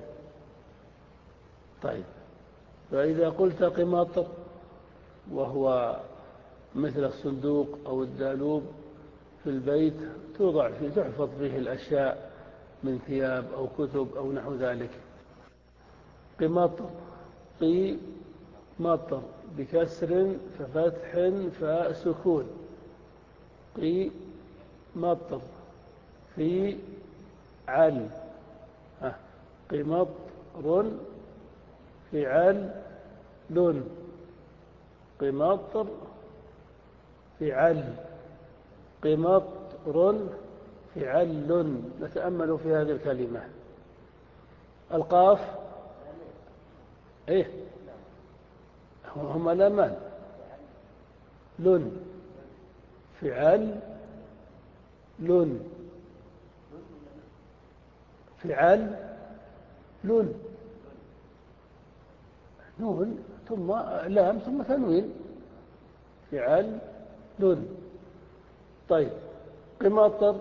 طيب فإذا قلت قماطر، وهو مثل الصندوق أو الدالوب في البيت، توضع فيه تحفظ فيه الأشياء من ثياب أو كتب أو نحو ذلك. قماطر، قي مطر بكسر ففتح فسكون، قي مطر في عل، قمطر فعل لن، قمطر فعل، قمطر فعل. نتأمل في هذه الكلمة. القاف إيه هما لامان. لن فعل لن فعل لن نون ثم لام ثم تنوين فعل لن. طيب قماطر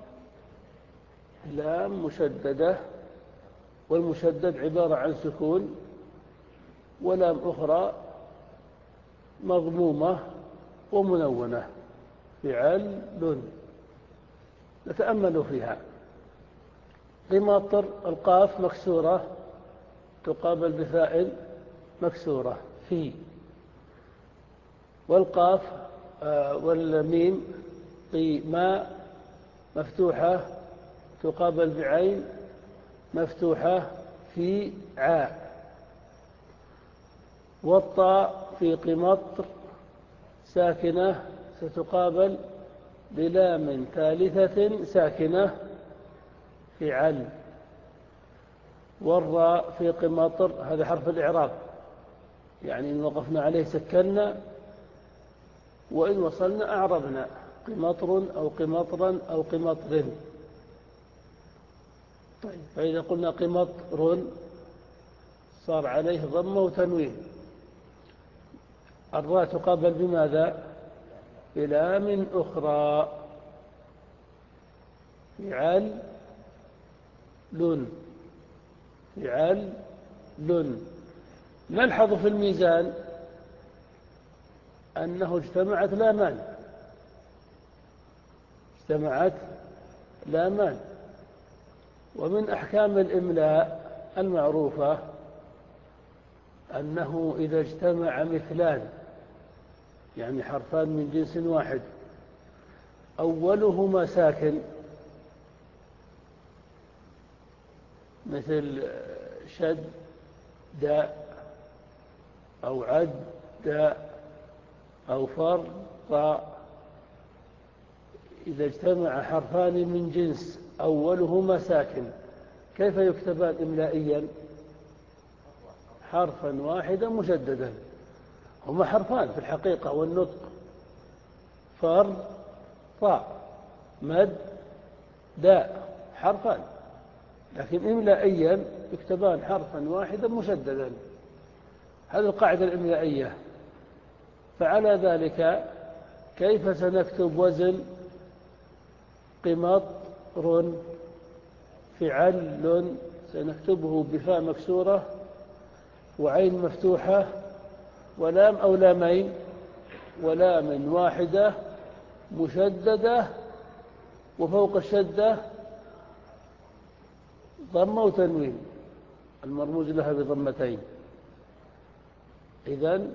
لام مشددة والمشدد عبارة عن سكون ولام أخرى مضمومة ومنونة فعل لن. نتأمل فيها. قماطر القاف مكسورة تقابل بفاء مكسورة في، والقاف آه والميم قيما مفتوحة تقابل بعين مفتوحة في عاء، والطاء في قمطر ساكنة ستقابل بلام ثالثة ساكنة في عل، والراء في قماطر هذا حرف الإعراب، يعني إن وقفنا عليه سكنا وإن وصلنا أعربنا قمطر أو قمطرا أو قمطر. طيب فإذا قلنا قمطر صار عليه ضمة وتنوين. الراء تقابل بماذا؟ بلام أخرى فعل لن فعل لن. نلحظ في الميزان أنه اجتمعت لامان اجتمعت لامان. ومن أحكام الإملاء المعروفة أنه إذا اجتمع مثلان يعني حرفان من جنس واحد أولهما ساكن مثل شد داء أو عد داء أو فر طاء، إذا اجتمع حرفان من جنس أولهما ساكن كيف يكتبان إملائيا؟ حرفا واحدا مشددا. هما حرفان في الحقيقة والنطق فر طاء مد داء حرفان، لكن إملائيا يكتبان حرفا واحدا مشددا. هذه القاعدة الإملائية. فعلى ذلك كيف سنكتب وزن قمطر فعل؟ سنكتبه بفاء مكسورة وعين مفتوحة ولام أو لامين ولام واحدة مشددة وفوق الشدة ضمة وتنوين المرموز لها بضمتين. إذن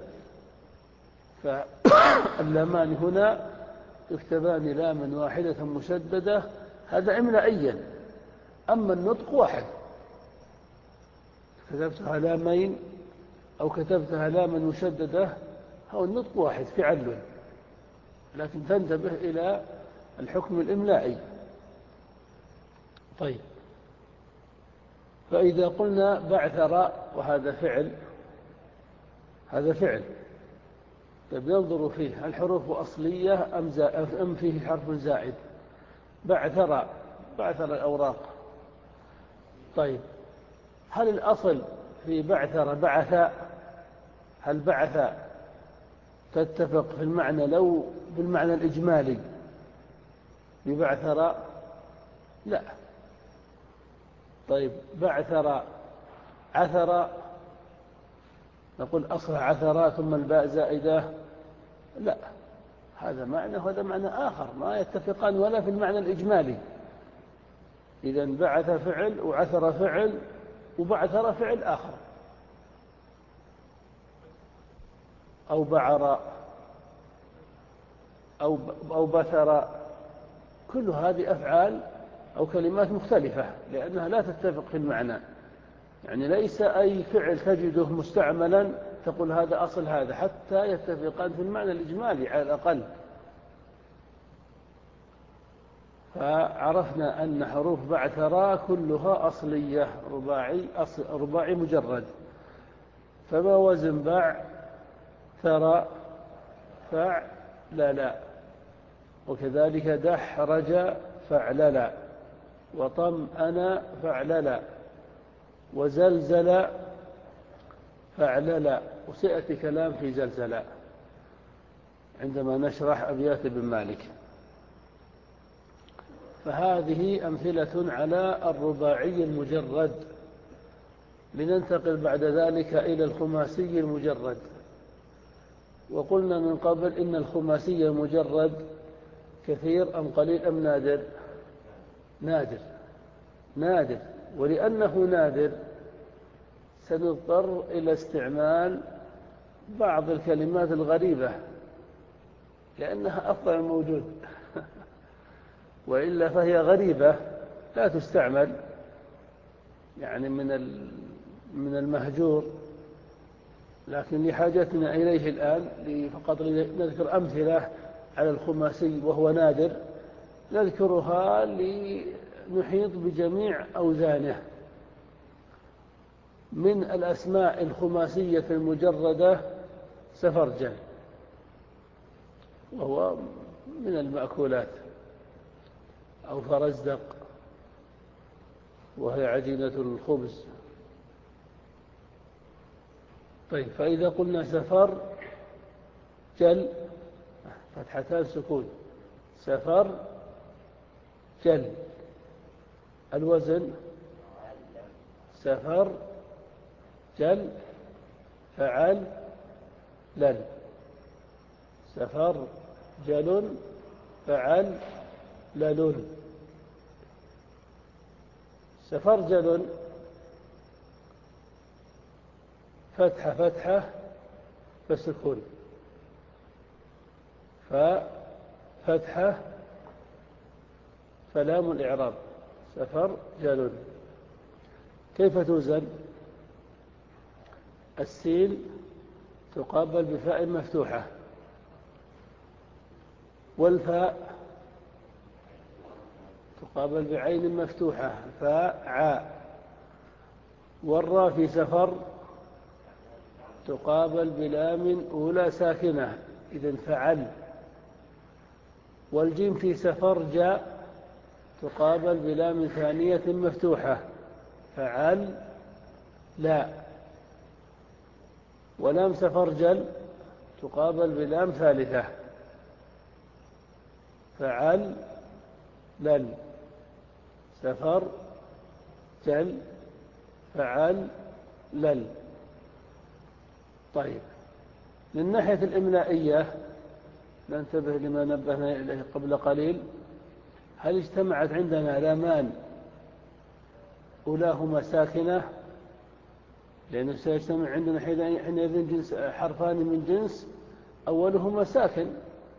فاللامان هنا يكتبان لاما واحدة مشددة، هذا إملائيا. أما النطق واحد، كتبتها لامين أو كتبتها لاما مشددة هو النطق واحد فعل، لكن تنتبه إلى الحكم الإملائي. طيب فإذا قلنا بعثر وهذا فعل هذا فعل طيب ننظر فيه الحروف أصلية أم, أم فيه حرف زائد؟ بعثر بعثر الأوراق. طيب هل الأصل في بعثر بعث؟ هل بعث تتفق في المعنى لو بالمعنى الإجمالي ببعثر؟ لا. طيب بعثر عثر نقول أصلها عثرا ثم الباء زائدة؟ لا، هذا معنى وهذا معنى آخر ما يتفقان ولا في المعنى الإجمالي. إذن بعث فعل وعثر فعل وبعثر فعل آخر، أو بعر أو أو بثر، كل هذه أفعال أو كلمات مختلفة لأنها لا تتفق في المعنى. يعني ليس أي فعل تجده مستعملا تقول هذا أصل هذا، حتى يتفقان في المعنى الإجمالي على الأقل. فعرفنا أن حروف بعثرا كلها أصلية رباعي, أصل رباعي مجرد. فما وزن باع ثرى فع لا لا، وكذلك دحرج فعللا، وطمأن فعللا، وزلزل فعللا. وسيأتي كلام في زلزلا عندما نشرح أبيات ابن مالك. فهذه أمثلة على الرباعي المجرد. لننتقل بعد ذلك إلى الخماسي المجرد. وقلنا من قبل إن الخماسي المجرد كثير أم قليل أم نادر؟ نادر نادر. ولأنه نادر سنضطر إلى استعمال بعض الكلمات الغريبة لأنها أفضل الموجود وإلا فهي غريبة لا تستعمل، يعني من من المهجور. لكن لحاجتنا إليه الآن فقط نذكر أمثلة على الخماسي وهو نادر، نذكرها لنحيط بجميع أوزانه. من الأسماء الخماسية المجردة سفرجل، وهو من المأكولات، أو فرزدق وهي عجينة الخبز. طيب، فإذا قلنا سفر جل فتحتان سكون، سفر جل. الوزن سفر جل فعل لل، سفر جل فعل لل. سفر جل فتحة فتحة فسكون، ففتحة فلام الإعراب، سفر جل. كيف توزن؟ السين تقابل بفاء مفتوحة، والفاء تقابل بعين مفتوحة فاء، والراء في سفر تقابل بلام أولى ساكنة إذن فعل، والجيم في سفر جاء تقابل بلام ثانية مفتوحة فعل لا، ولام سفرجل تقابل بلام ثالثة فعل لل، سفر جل فعل لل. طيب، من ناحية الإملائية ننتبه لما نبهنا إليه قبل قليل. هل اجتمعت عندنا لامان أولاهما ساكنة؟ لأنه سيجتمع عندنا حينئذ جنس حرفان من جنس أولهما ساكن،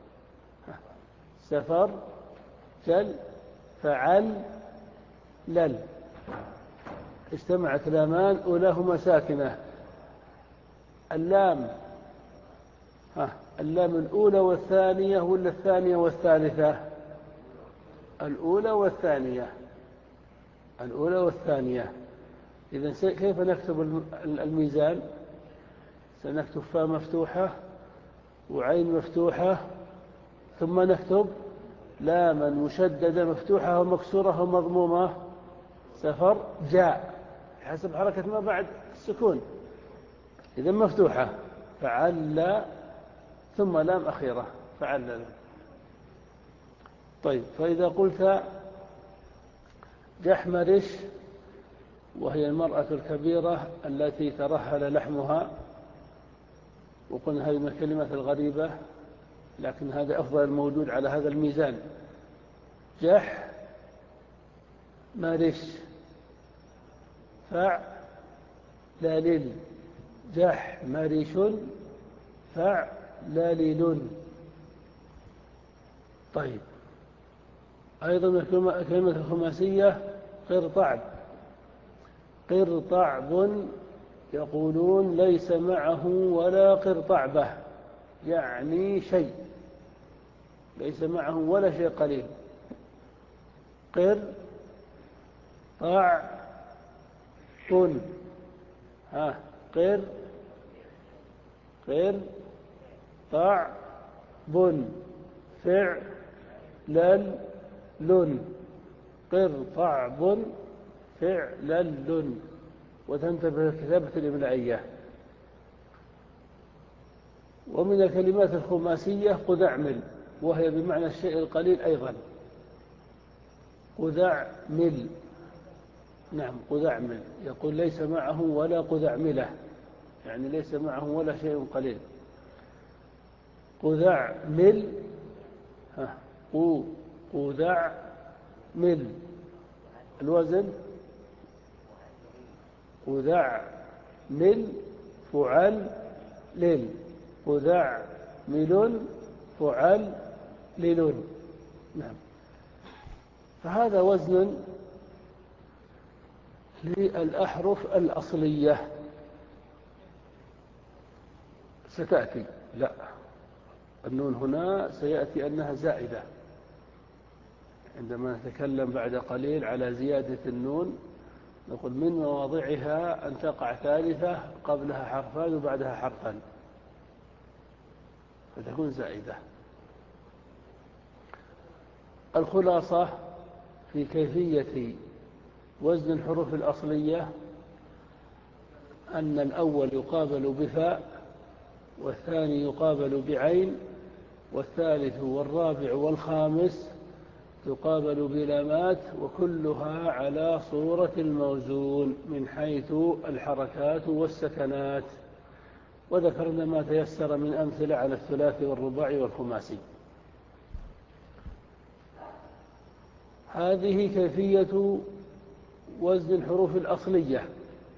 سفر جل فعل لل، اجتمعت لامان أولاهما ساكنة. اللام ها اللام الأولى والثانية ولا الثانية والثالثة؟ الأولى والثانية، الأولى والثانية. إذن كيف نكتب الميزان؟ سنكتب فاء مفتوحة وعين مفتوحة، ثم نكتب لاما مشددة مفتوحة ومكسورة ومضمومة، سفر جاء حسب حركة ما بعد السكون، إذن مفتوحة فعل ثم لام أخيرة فعل. طيب، فإذا قلت جحمرش وهي المرأة الكبيرة التي ترهل لحمها، وقلنا هذه من الكلمات الغريبة لكن هذا أفضل الموجود على هذا الميزان. جح مرش فع لالل، جح مرش فع لالل. طيب، أيضا الكلمة الخماسية قرطعب، قرطعب يقولون ليس معه ولا قرطعبة، يعني شيء ليس معه ولا شيء قليل. قر طاع كن ها قر قر طع بن فعل لن قر طع بن فعل لن. وتنتبه كتابة الإملائية. ومن الكلمات الخماسية قذعمل، وهي بمعنى الشيء القليل أيضا. قذعمل، نعم قذعمل، يقول ليس معه ولا قذعملة، يعني ليس معه ولا شيء قليل. قذعمل، قذعمل الوزن قذعمل فعل لل قذعمل فعل لل. نعم. فهذا وزن للأحرف الأصلية. ستأتي لا النون هنا سيأتي أنها زائدة، عندما نتكلم بعد قليل على زيادة النون نقول من مواضعها أن تقع ثالثة قبلها حرفان وبعدها حرفان فتكون زائدة. الخلاصة في كيفية وزن الحروف الأصلية أن الأول يقابل بفاء، والثاني يقابل بعين، والثالث والرابع والخامس تقابل بلامات، وكلها على صورة الموزون من حيث الحركات والسكنات. وذكرنا ما تيسر من أمثلة على الثلاثي والرباعي والخماسي. هذه كيفية وزن الحروف الأصلية.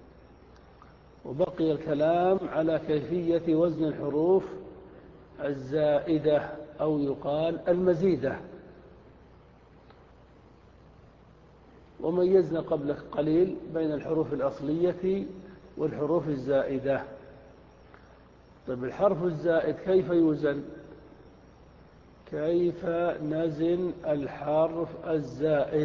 وبقي الكلام على كيفية وزن الحروف الزائدة أو يقال المزيدة. وميزنا قبل قليل بين الحروف الأصلية والحروف الزائدة. طيب الحرف الزائد كيف يوزن؟ كيف نزن الحرف الزائد؟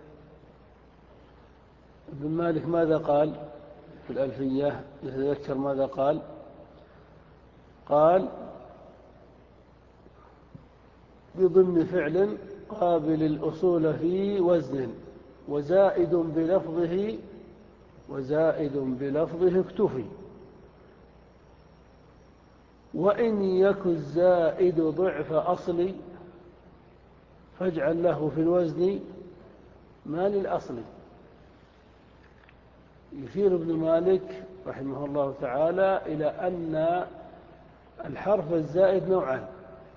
ابن مالك ماذا قال في الألفية؟ يتذكر ماذا قال؟ قال بضم فعل قابل الأصول في وزن وزائد بلفظه وزائد بلفظه اكتفي، وإن يك الزائد ضعف أصلي فاجعل له في الوزن ما للأصل. يشير ابن مالك رحمه الله تعالى إلى أن الحرف الزائد نوعان.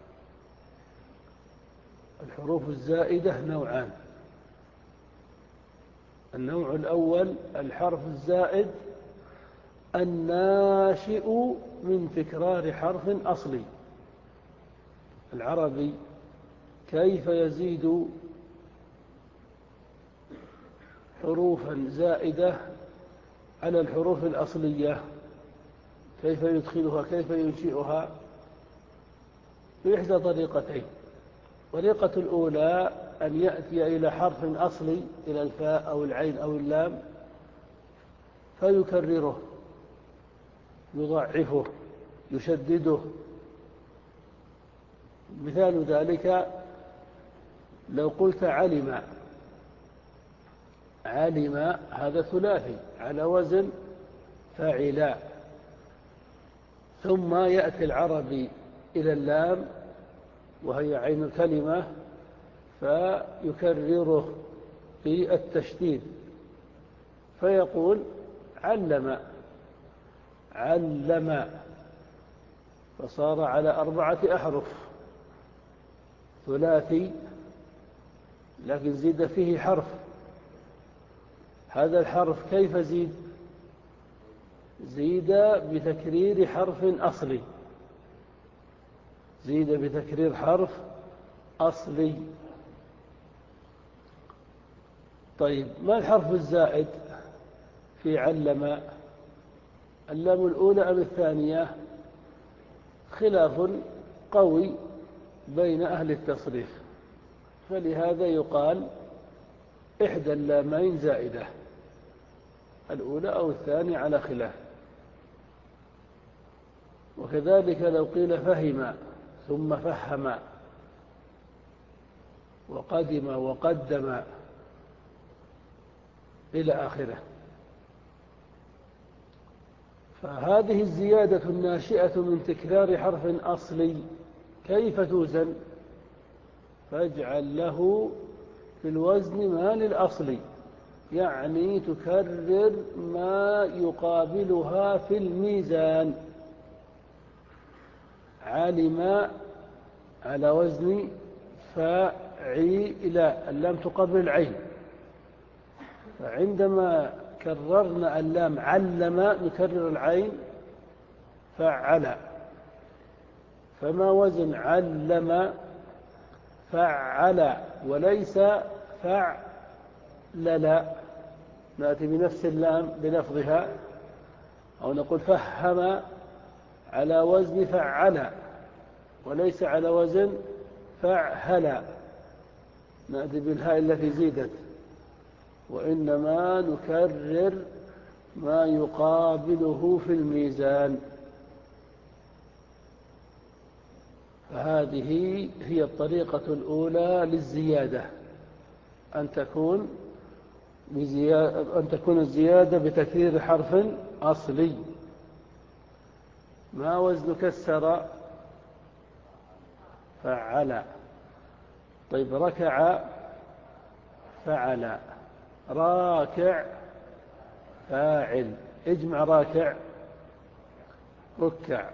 الحروف الزائدة نوعان. النوع الأول الحرف الزائد الناشئ من تكرار حرف أصلي. العربي كيف يزيد حروفا زائدة على الحروف الأصلية؟ كيف يدخلها؟ كيف ينشئها؟ بإحدى طريقتين. الطريقة الأولى أن يأتي إلى حرف أصلي، إلى الفاء أو العين أو اللام، فيكرره، يضعفه، يشدده. مثال ذلك لو قلت علم، علم هذا ثلاثي على وزن فاعلا، ثم يأتي العربي إلى اللام وهي عين الكلمة فيكرره في التشديد فيقول علم، علم، فصار على أربعة أحرف ثلاثي لكن زيد فيه حرف. هذا الحرف كيف زيد؟ زيد بتكرير حرف أصلي، زيد بتكرير حرف أصلي. طيب ما الحرف الزائد في علم؟ اللام الأولى أم الثانية؟ خلاف قوي بين أهل التصريف، فلهذا يقال إحدى اللامين زائدة، الأولى أو الثانية على خلاف. وكذلك لو قيل فهم ثم فهم، وقدم وقدم إلى آخره. فهذه الزيادة الناشئة من تكرار حرف أصلي كيف توزن؟ فاجعل له في الوزن ما للأصل، يعني تكرر ما يقابلها في الميزان. علم على وزن فاعل، اللام تقابل العين، فعندما كررنا اللام علم نكرر العين فعل. فما وزن علم؟ فعل وليس فعلل. نأتي بنفس اللام بلفظها، أو نقول فهم على وزن فعل وليس على وزن فعل، نأتي بالهاء التي زيدت، وإنما نكرر ما يقابله في الميزان. فهذه هي الطريقة الأولى للزيادة، أن تكون بزيادة أن تكون الزيادة بتكرير حرف أصلي. ما وزن كسر؟ فعل. طيب ركع؟ فعل. راكع؟ فاعل. اجمع راكع ركع.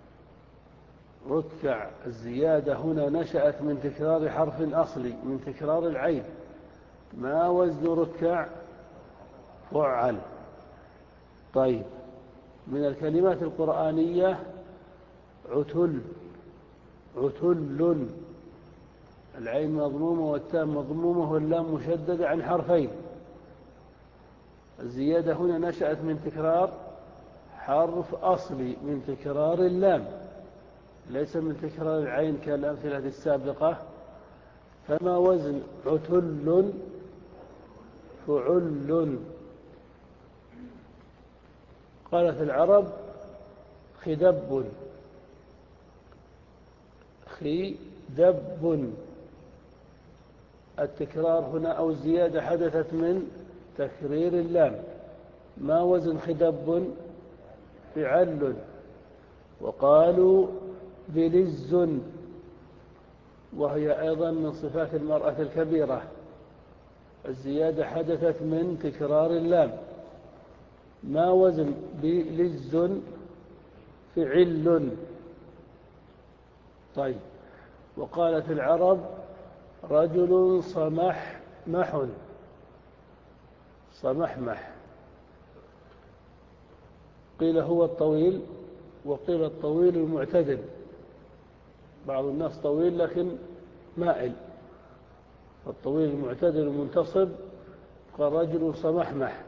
ركع. الزيادة هنا نشأت من تكرار حرف أصلي، من تكرار العين. ما وزن ركع؟ فعل. طيب من الكلمات القرآنية عتل. عتل، العين مضمومة والتاء مضمومة واللام مشددة عن حرفين. الزيادة هنا نشأت من تكرار حرف أصلي، من تكرار اللام، ليس من تكرار العين كالأمثلة السابقة. فما وزن عتل؟ فعل. قالت العرب خدب. خدب. التكرار هنا أو الزيادة حدثت من تكرير اللام. ما وزن خدب؟ فعل. وقالوا بلز، وهي أيضا من صفات المرأة الكبيرة. الزيادة حدثت من تكرار اللام. ما وزن بلز؟ فعل. طيب وقالت العرب رجل صمحمح. صمحمح. قيل هو الطويل، وقيل الطويل المعتدل. بعض الناس طويل لكن مائل، الطويل المعتدل المنتصب قال رجل صمحمح.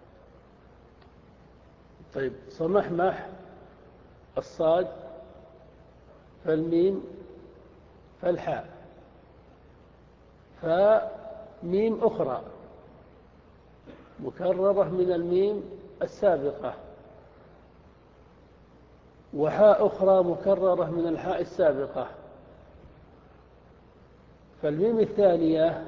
طيب صمحمح الصاد فالميم فالحاء، فميم أخرى مكررة من الميم السابقة، وحاء أخرى مكررة من الحاء السابقة. فالميم الثانية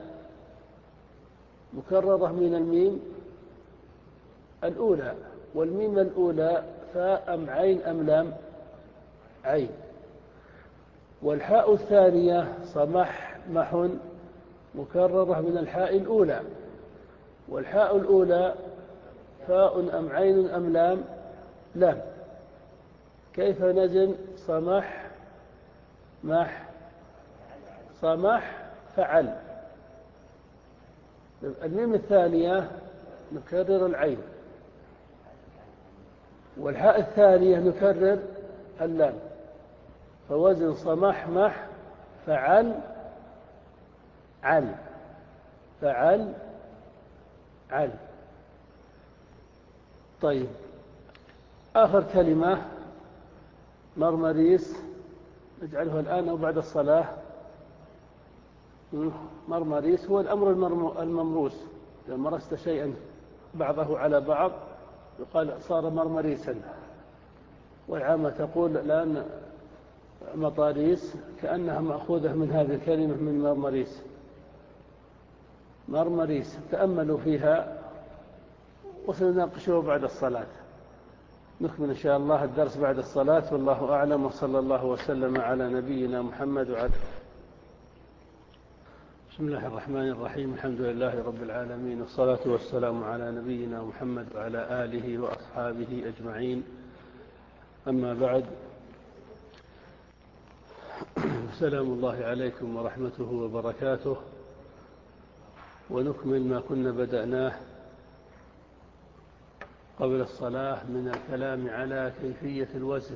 مكررة من الميم الأولى، والميم الأولى فاء أم عين أم لام؟ عين. والحاء الثانية صمحمح مكررة من الحاء الأولى، والحاء الأولى فاء أم عين أم لام؟ لام. كيف نزن صمح مح؟ صمح فعل. الميم الثانية نكرر العين، والحاء الثانية نكرر اللام، فوزن صمحمح فعل عل. فعل عل. طيب آخر كلمة مرمريس، نجعلها الآن أو بعد الصلاة. مرمريس هو الأمر الممروس، إذا مرست شيئا بعضه على بعض يقال صار مرمريسا. والعامة تقول الآن مطاريس كأنها مأخوذة من هذه الكلمة من مرمريس. مرمريس تأملوا فيها وسنناقشه بعد الصلاة. نكمل إن شاء الله الدرس بعد الصلاة، والله أعلم، وصلى الله وسلم على نبينا محمد وعلى. بسم الله الرحمن الرحيم. الحمد لله رب العالمين، والصلاة والسلام على نبينا محمد وعلى آله وأصحابه أجمعين. أما بعد، سلام الله عليكم ورحمته وبركاته. ونكمل ما كنا بدأناه قبل الصلاة من الكلام على كيفية الوزن.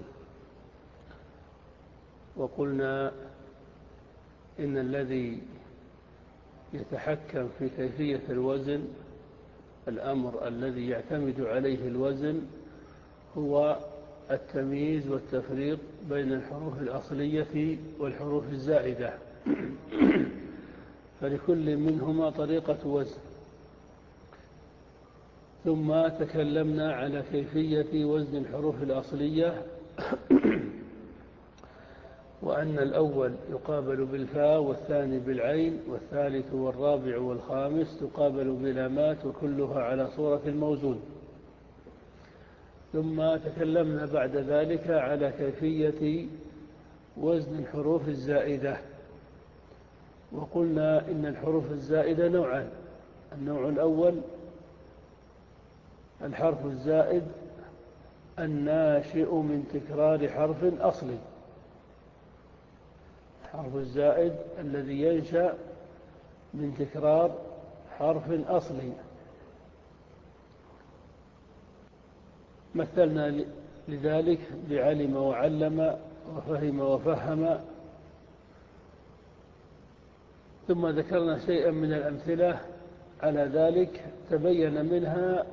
وقلنا إن الذي يتحكم في كيفية الوزن، الأمر الذي يعتمد عليه الوزن، هو التمييز والتفريق بين الحروف الأصلية والحروف الزائدة. فلكل منهما طريقة وزن. ثم تكلمنا على كيفية وزن الحروف الأصلية، وأن الأول يقابل بالفاء، والثاني بالعين، والثالث والرابع والخامس تقابل بلامات، وكلها على صورة الموزون. ثم تكلمنا بعد ذلك على كيفية وزن الحروف الزائدة، وقلنا إن الحروف الزائدة نوعان. النوع الأول الحرف الزائد الناشئ من تكرار حرف أصلي. الحرف الزائد الذي ينشأ من تكرار حرف أصلي. مثلنا لذلك بعلم وعلم وفهم وفهم. ثم ذكرنا شيئا من الأمثلة على ذلك، تبين منها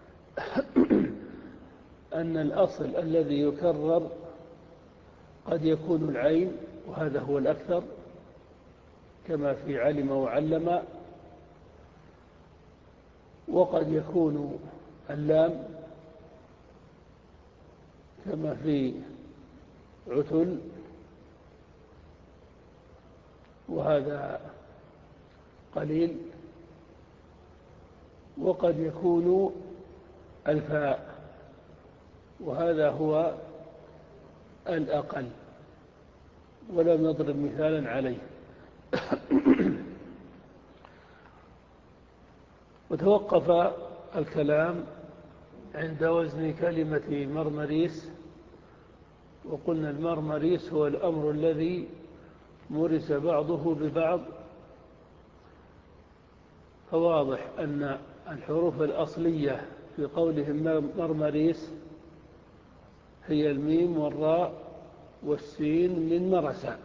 أن الأصل الذي يكرر قد يكون العين، وهذا هو الأكثر كما في علم وعلم، وقد يكون اللام كما في عتل، وهذا قليل، وقد يكون الفاء، وهذا هو الأقل، ولم نضرب مثالا عليه. وتوقف الكلام عند وزن كلمة مرمريس، وقلنا المرمريس هو الأمر الذي مرس بعضه ببعض. فواضح أن الحروف الأصلية في قولهم مرمريس هي الميم والراء والسين من مرسى.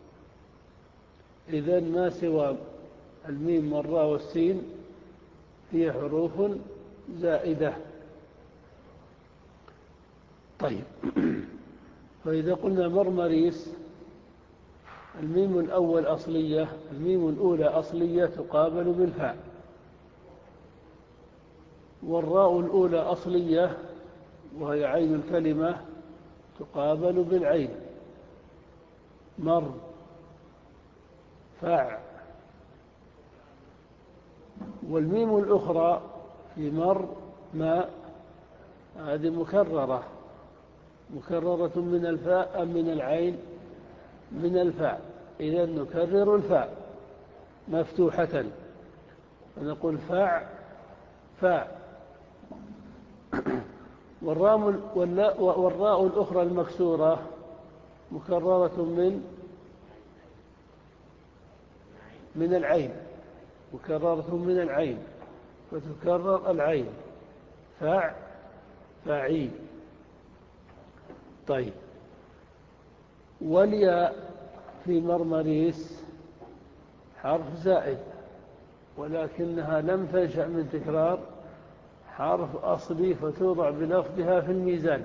إذن ما سوى الميم والراء والسين هي حروف زائدة. طيب، فإذا قلنا مرمريس، الميم الأول أصلية، الميم الأولى أصلية تقابل بالفاء، والراء الأولى أصلية وهي عين الكلمة تقابل بالعين. مر، فع. والميم الأخرى في مر ما هذه مكررة، مكررة من الفاء أم من العين؟ من الفاء. إذن نكرر الفاء مفتوحة فنقول فاع فاء. والراء الأخرى المكسورة مكررة من من العين، مكررة من العين، فتكرر العين فاع فاعي. طيب، والياء في مرمريس حرف زائد، ولكنها لم تنشأ من تكرار حرف أصلي فتوضع بلفظها في الميزان.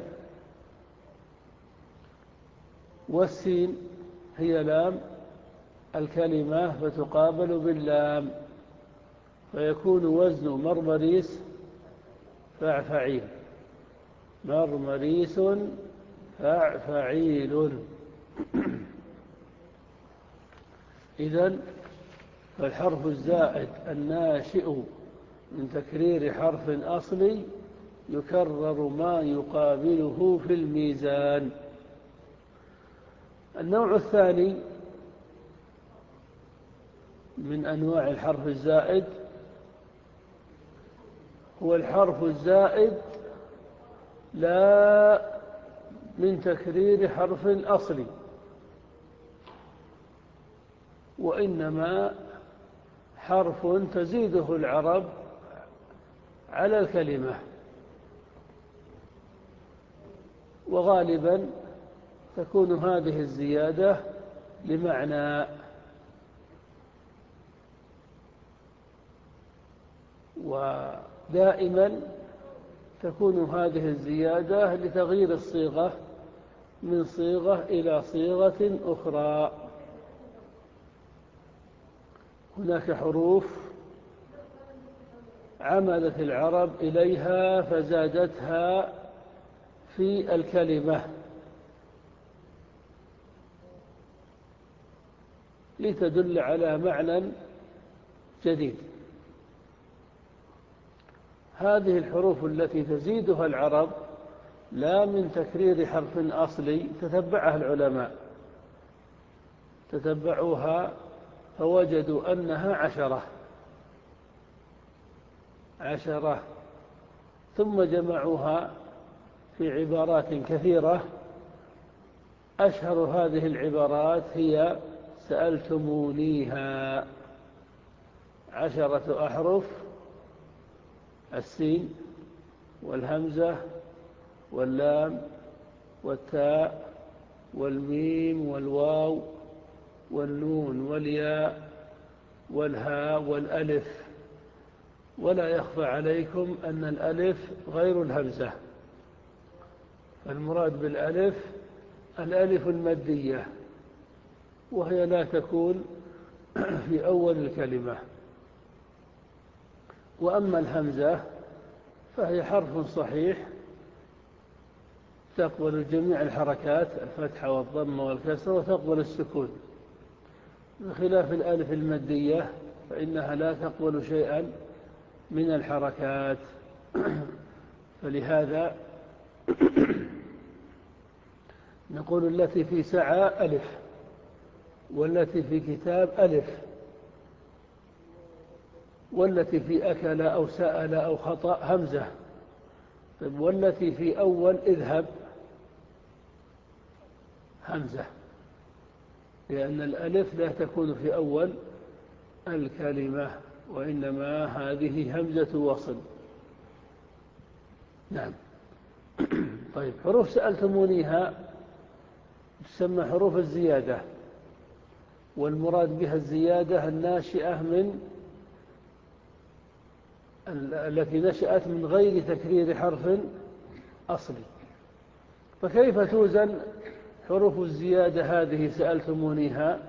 والسين هي لام الكلمة فتقابل باللام، فيكون وزن مرمريس فاعفعيل. مرمريس فاع فعيل. إذن فالحرف الزائد الناشئ من تكرير حرف أصلي يكرر ما يقابله في الميزان. النوع الثاني من أنواع الحرف الزائد هو الحرف الزائد لا من تكرير حرف أصلي، وإنما حرف تزيده العرب على الكلمة، وغالبا تكون هذه الزيادة لمعنى، ودائما تكون هذه الزيادة لتغيير الصيغة من صيغة إلى صيغة أخرى. هناك حروف عمدت العرب إليها فزادتها في الكلمة لتدل على معنى جديد. هذه الحروف التي تزيدها العرب لا من تكرير حرف أصلي تتبعها العلماء، تتبعوها فوجدوا أنها عشرة عشرة ثم جمعوها في عبارات كثيرة. أشهر هذه العبارات هي سألتمونيها، عشرة أحرف: السين والهمزة واللام والتاء والميم والواو والنون والياء والهاء والألف. ولا يخفى عليكم أن الألف غير الهمزة، المراد بالألف الألف المادية، وهي لا تكون في أول الكلمة. وأما الهمزة فهي حرف صحيح تقبل جميع الحركات، الفتحة والضم والكسر، وتقبل السكون، بخلاف الألف المادية فإنها لا تقبل شيئا من الحركات. فلهذا نقول التي في سعى ألف، والتي في كتاب ألف، والتي في أكل أو سأل أو خطأ همزة. والتي في أول اذهب همزة، لأن الألف لا تكون في أول الكلمة، وإنما هذه همزة وصل. نعم. طيب، حروف سألتمونيها تسمى حروف الزيادة، والمراد بها الزيادة الناشئة من التي نشأت من غير تكرير حرف أصلي. فكيف توزن حروف الزيادة هذه سألتمونيها؟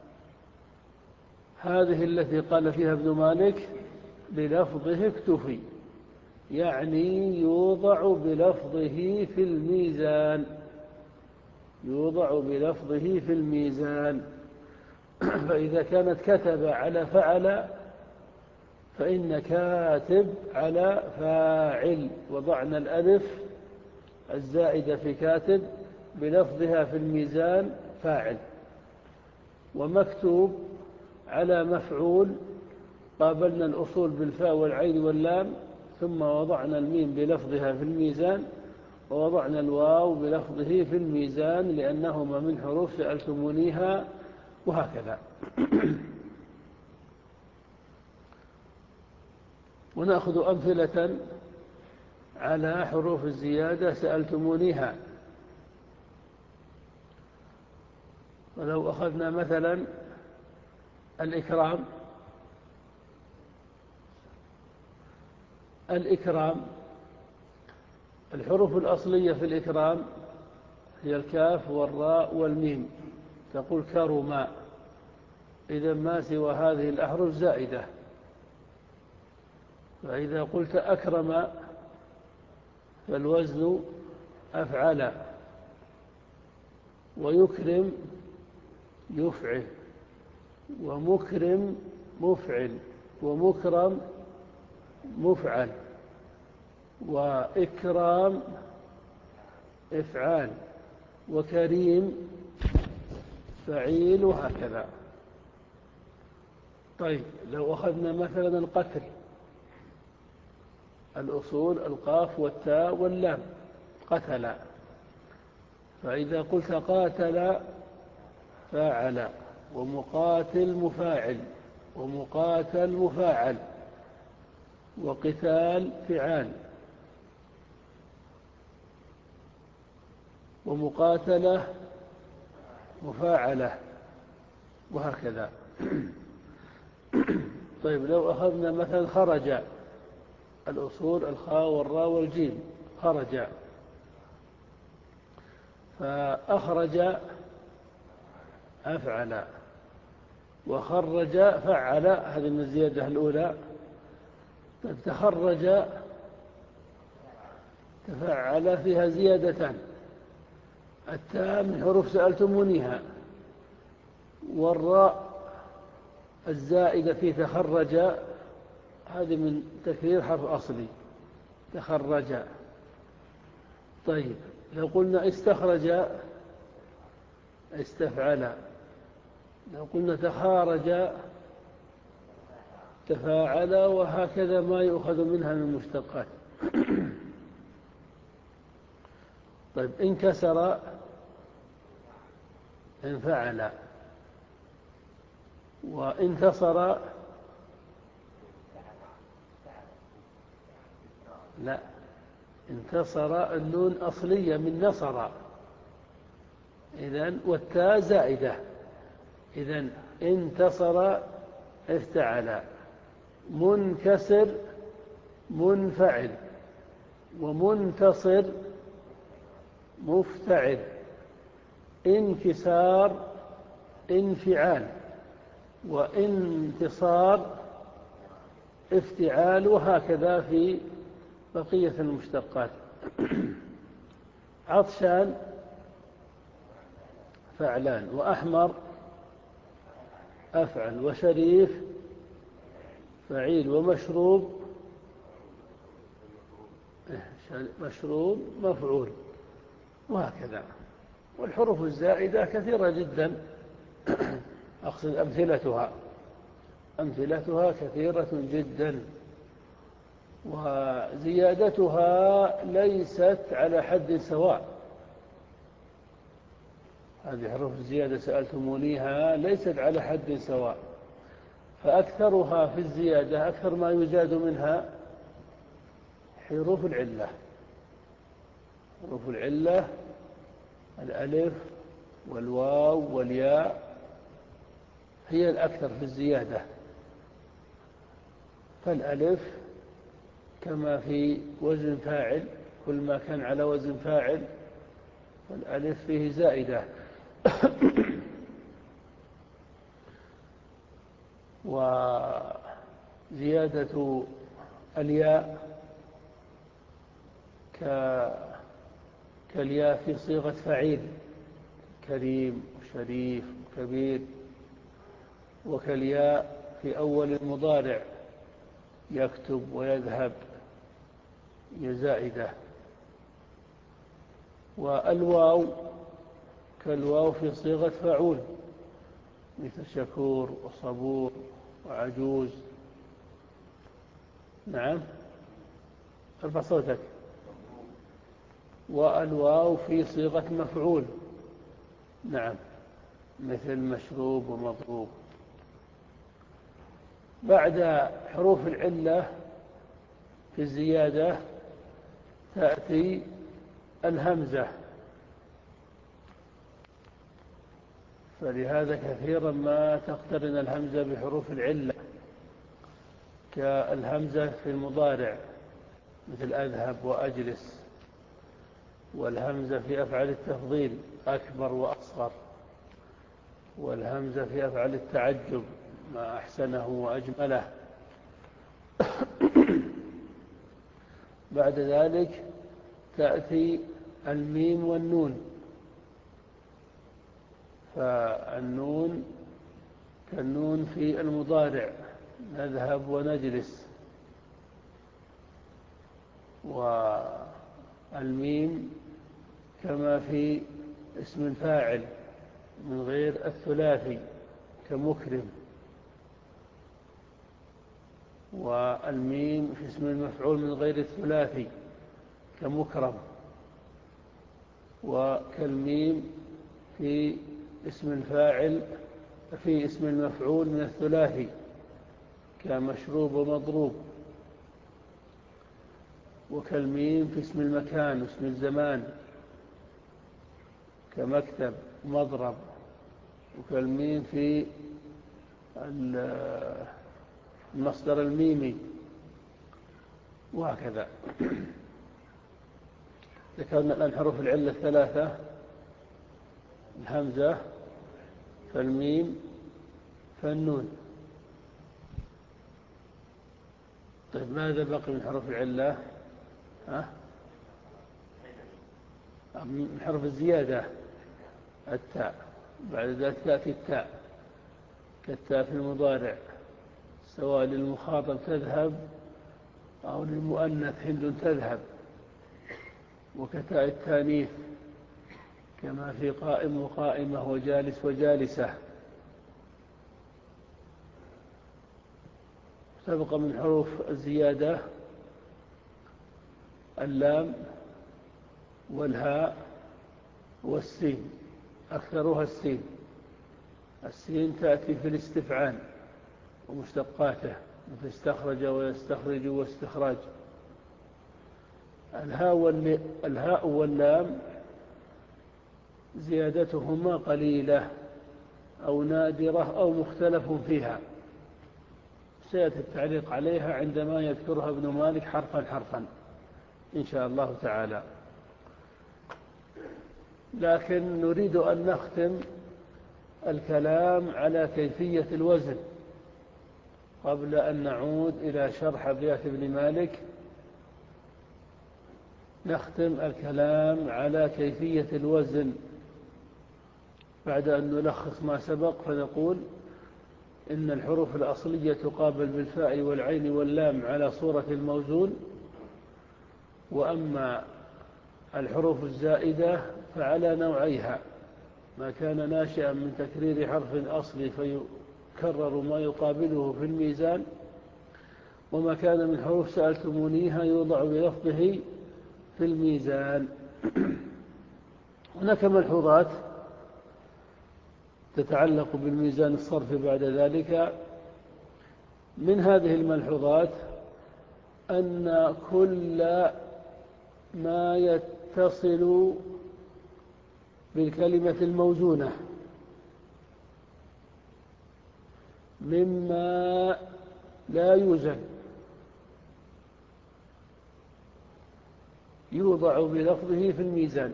هذه التي قال فيها ابن مالك بلفظه اكتفي، يعني يوضع بلفظه في الميزان، يوضع بلفظه في الميزان. فإذا كانت كتب على فعل فإن كاتب على فاعل، وضعنا الألف الزائدة في كاتب بلفظها في الميزان فاعل. ومكتوب على مفعول قابلنا الأصول بالفاء والعين واللام، ثم وضعنا الميم بلفظها في الميزان، ووضعنا الواو بلفظه في الميزان، لأنهما من حروف سألتمونيها، وهكذا. ونأخذ أمثلة على حروف الزيادة سألتمونيها. ولو أخذنا مثلا الإكرام، الإكرام الحروف الأصلية في الإكرام هي الكاف والراء والميم، تقول كرما، إذا ما سوى هذه الأحرف زائدة. فإذا قلت أكرم فالوزن أفعل، ويكرم يفعل، ومكرم مفعل، ومكرم مفعل، وإكرام إفعال، وكريم فعيل، وهكذا. طيب لو أخذنا مثلا القتل، الأصول القاف والتاء واللام، قتل، فإذا قلت قاتل فاعل، ومقاتل مفاعل، ومقاتل مفاعل، وقتال فعال، ومقاتلة مفاعلة، وهكذا. طيب لو أخذنا مثلا خرج، الأصول الخاء والراء والجيم، خرج، فأخرج أفعل، وخرج فعل، هذه من الزيادة الأولى. تخرج تفعل، فيها زيادتان، التاء من حروف سألتمونيها، والراء الزائدة في تخرج هذه من تكرير حرف أصلي، تخرج. طيب لو قلنا استخرج استفعل، لو قلنا تخارج تفاعل، وهكذا ما يؤخذ منها من مشتقات. طيب انكسر انفعل، وانتصر لا، انتصر النون أصلية من نصر، إذن والتاء زائدة، إذن انتصر افتعل، منكسر منفعل، ومنتصر مفتعل، انكسار انفعال، وانتصار افتعال، وهكذا في بقية المشتقات. عطشان فعلان، وأحمر أفعل، وشريف فعيل، ومشروب مشروب مفعول، وهكذا. والحروف الزائدة كثيرة جدا، أقصد أمثلتها أمثلتها كثيرة جدا، وزيادتها ليست على حد سواء. هذه حروف الزيادة سألتمونيها ليست على حد سواء، فأكثرها في الزيادة، أكثر ما يزاد منها حروف العلة. حروف العلة الألف والواو والياء هي الأكثر في الزيادة، فالألف كما في وزن فاعل، كل ما كان على وزن فاعل فالألف فيه زائدة. وزيادة الياء كالياء في صيغة فعيل، كريم وشريف وكبير، وكالياء في أول المضارع، يكتب ويذهب، هي زائدة. والواو كالواو في صيغة فعول، مثل شكور وصبور وعجوز. نعم، ارفع صوتك. والواو في صيغة مفعول، نعم، مثل مشروب ومضروب. بعد حروف العلة في الزيادة تأتي الهمزة، فلهذا كثيرا ما تقترن الهمزة بحروف العلة، كالهمزة في المضارع مثل أذهب وأجلس، والهمزة في أفعال التفضيل أكبر وأصغر، والهمزة في أفعال التعجب ما أحسنه وأجمله. بعد ذلك تأتي الميم والنون، فالنون كالنون في المضارع، نذهب ونجلس. والميم كما في اسم الفاعل من غير الثلاثي كمكرم. والميم في اسم المفعول من غير الثلاثي كمكرم. وكالميم في اسم الفاعل في اسم المفعول من الثلاثي كمشروب ومضروب. وكالميم في اسم المكان واسم الزمان كمكتب ومضرب. وكالميم في المصدر الميمي، وهكذا. ذكرنا الآن حروف العلة الثلاثة: الهمزة، فالميم، فالنون. طيب ماذا بقي من حروف العلة؟ ها؟ من حرف الزيادة التاء، بعد ذلك تأتي التاء كالتاء في المضارع، سواء للمخاطب تذهب أو للمؤنث هند تذهب. وكتاء التانيث كما في قائم وقائمة وجالس وجالسة. سبق من حروف الزيادة اللام والهاء والسين، أكثرها السين. السين تأتي في الاستفعال ومشتقاته مثل استخرج ويستخرج واستخراج. الهاء واللام زيادتهما قليلة أو نادرة أو مختلف فيها، سيأتي التعليق عليها عندما يذكرها ابن مالك حرفا حرفا إن شاء الله تعالى. لكن نريد أن نختم الكلام على كيفية الوزن قبل أن نعود إلى شرح أبيات ابن مالك. نختم الكلام على كيفية الوزن بعد أن نلخص ما سبق، فنقول إن الحروف الأصلية تقابل بالفاء والعين واللام على صورة الموزون، وأما الحروف الزائدة فعلى نوعيها: ما كان ناشئا من تكرير حرف أصلي فيكرر ما يقابله في الميزان، وما كان من حروف سألتمونيها يوضع بلفظه في الميزان. هناك ملحوظات تتعلق بالميزان الصرفي بعد ذلك. من هذه الملحوظات أن كل ما يتصل بالكلمة الموزونة مما لا يوزن يوضع بلفظه في الميزان.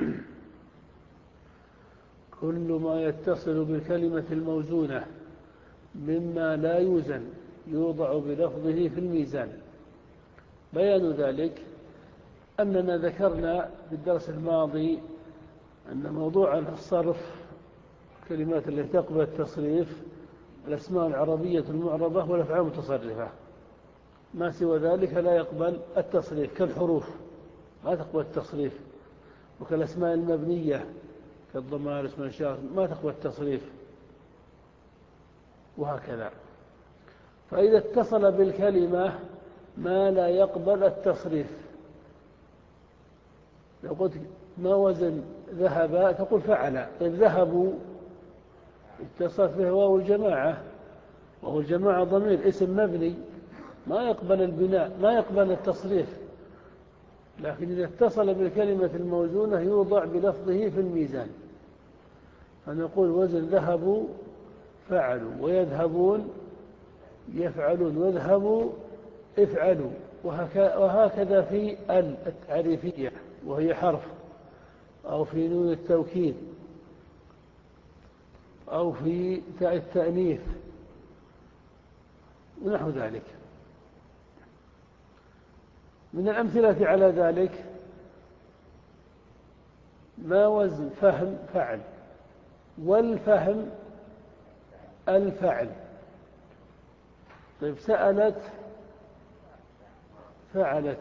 كل ما يتصل بالكلمة الموزونة مما لا يوزن يوضع بلفظه في الميزان. بيان ذلك أننا ذكرنا في الدرس الماضي أن موضوع الصرف، الكلمات التي تقبل التصريف، الأسماء العربية المعربة والأفعال المتصرفة، ما سوى ذلك لا يقبل التصريف، كالحروف ما تقبل التصريف، وكالأسماء المبنية كالضمائر اسم الإشارة ما تقبل التصريف، وهكذا. فإذا اتصل بالكلمة ما لا يقبل التصريف، لو قلت ما وزن ذهب تقول فعل. طيب ذهبوا اتصل فيه واو الجماعة، وهو الجماعة ضمير اسم مبني ما يقبل البناء، ما يقبل التصريف. لكن إذا اتصل بالكلمة الموزونة يوضع بلفظه في الميزان، فنقول وزن ذهبوا فعلوا، ويذهبون يفعلون، ويذهبوا افعلوا. وهكذا في ال التعريفية وهي حرف، أو في نون التوكيد، أو في تاء التأنيث ونحو ذلك. من الأمثلة على ذلك ما وزن فهم فعل، والفهم الفعل. طيب سألت فعلت،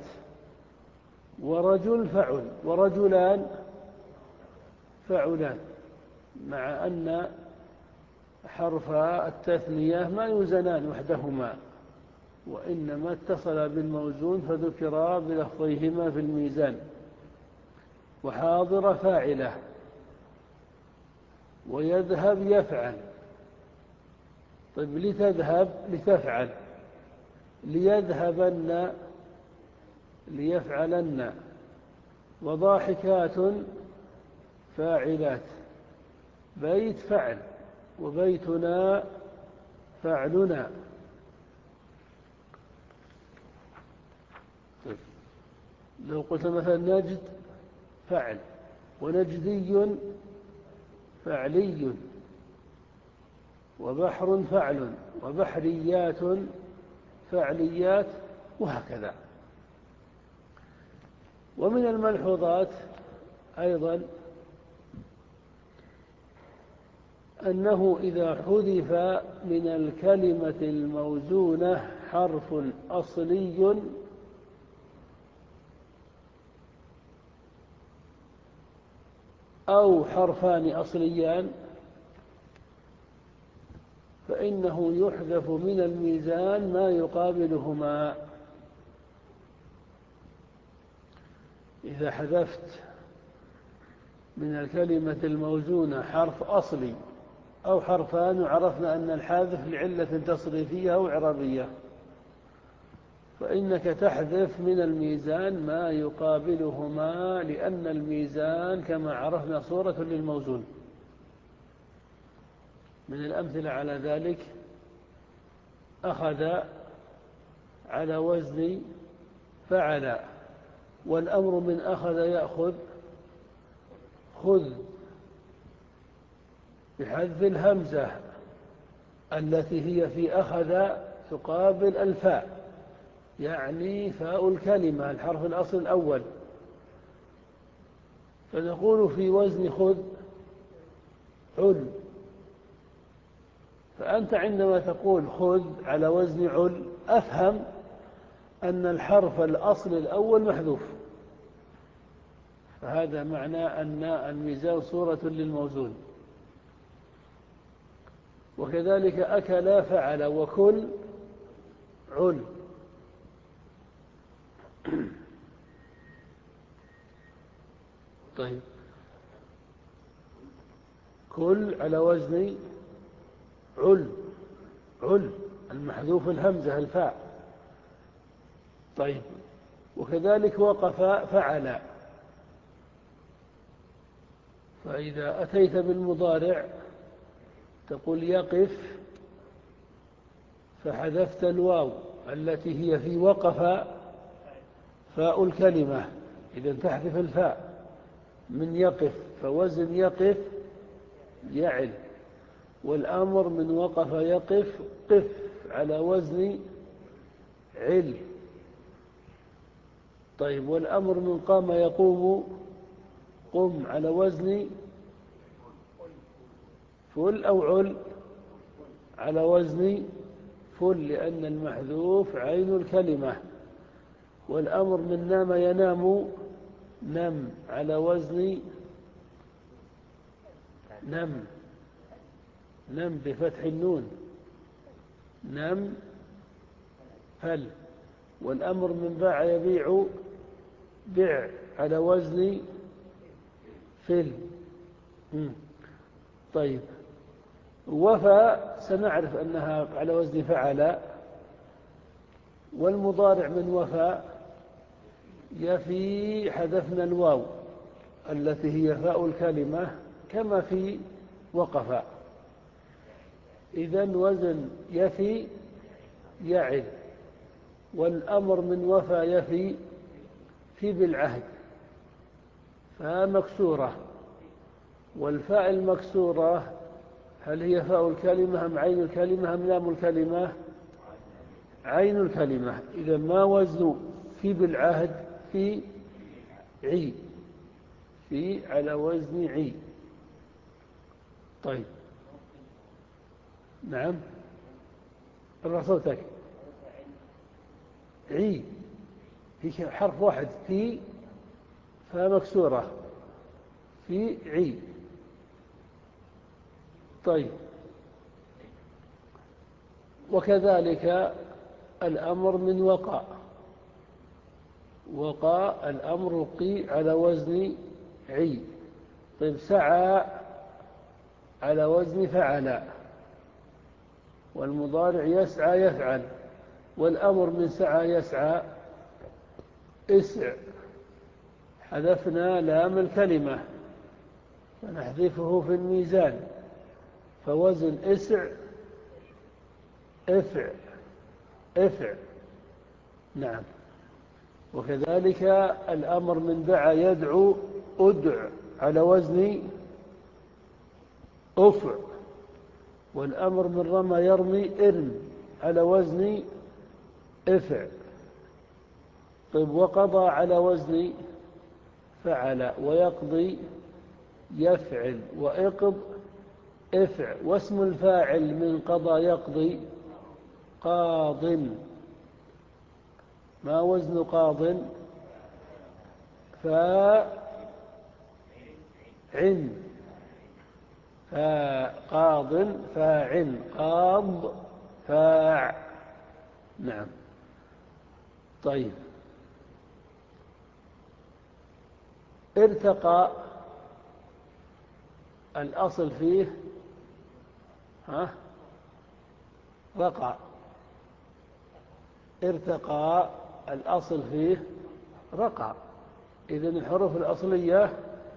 ورجل فعل، ورجلان فعلان، مع أن حرف التثنية ما يوزنان وحدهما، وإنما اتصل بالموزون فذكرا بلفظيهما في الميزان. وحاضر فاعلة، ويذهب يفعل. طيب لتذهب لتفعل، ليذهبن ليفعلن، وضاحكات فاعلات. بيت فعل، وبيتنا فعلنا. طيب لو قلت مثلا نجد فعل، ونجدي فعلي، وبحر فعل، وبحريات فعليات، وهكذا. ومن الملحوظات أيضا أنه إذا حذف من الكلمة الموزونة حرف أصلي أو حرفان أصليان فإنه يحذف من الميزان ما يقابلهما. إذا حذفت من الكلمة الموزونة حرف أصلي أو حرفان، وعرفنا أن الحاذف لعلة تصريفية أو إعرابية، فإنك تحذف من الميزان ما يقابلهما، لأن الميزان كما عرفنا صورة للموزون. من الأمثلة على ذلك أخذ على وزن فعل، والأمر من أخذ يأخذ خذ، بحذف الهمزة التي هي في أخذ تقابل الفاء، يعني فاء الكلمة الحرف الأصل الأول. فنقول في وزن خذ عل. فأنت عندما تقول خذ على وزن عل أفهم أن الحرف الأصل الأول محذوف، فهذا معنى أن الميزان صورة للموزون. وكذلك أكل فعل، وكل عل. طيب كل على وزن عل، عل المحذوف الهمزة الفاء. طيب وكذلك وقف فعل. فإذا أتيت بالمضارع تقول يقف، فحذفت الواو التي هي في وقف فاء الكلمة، إذا تحذف الفاء من يقف، فوزن يقف يعل. والأمر من وقف يقف قف على وزن عل. طيب والأمر من قام يقوم قم على وزن فل أو عل على وزن فل، لأن المحذوف عين الكلمة. والأمر من نام ينام نم على وزن نم، نم بفتح النون نم فل. والأمر من باع يبيع بع على وزن فل. طيب وفى سنعرف أنها على وزن فعل. والمضارع من وفى يفي حذفنا الواو التي هي فاء الكلمة كما في وقف. إذن وزن يفي يعد. والأمر من وفى يفي في بالعهد، فمكسورة. والفاء المكسورة هل هي فاء الكلمة أم عين الكلمة أم لام الكلمة؟ عين الكلمة. إذا ما وزن في بالعهد في عي، في على وزن عي. طيب نعم ارفع صوتك. عي هي حرف واحد في فمكسورة في عي. طيب وكذلك الأمر من وقع. وقع الأمر قي على وزن عي. طيب سعى على وزن فعل، والمضارع يسعى يفعل، والأمر من سعى يسعى اسع. حذفنا لام الكلمة فنحذفه في الميزان، فوزن اسع افع افع. نعم. وكذلك الأمر من دعا يدعو أدع على وزن أفع، والأمر من رمى يرمي ارم على وزن افع. طيب وقضى على وزن فعل، ويقضي يفعل، وإقض افع. واسم الفاعل من قضى يقضي قاض. ما وزن قاض؟ فاعن. فقاض فاعن قاض فاع. نعم. طيب ارتقى الأصل فيه ها رقع. ارتقى الأصل فيه رقع. إذن الحروف الأصلية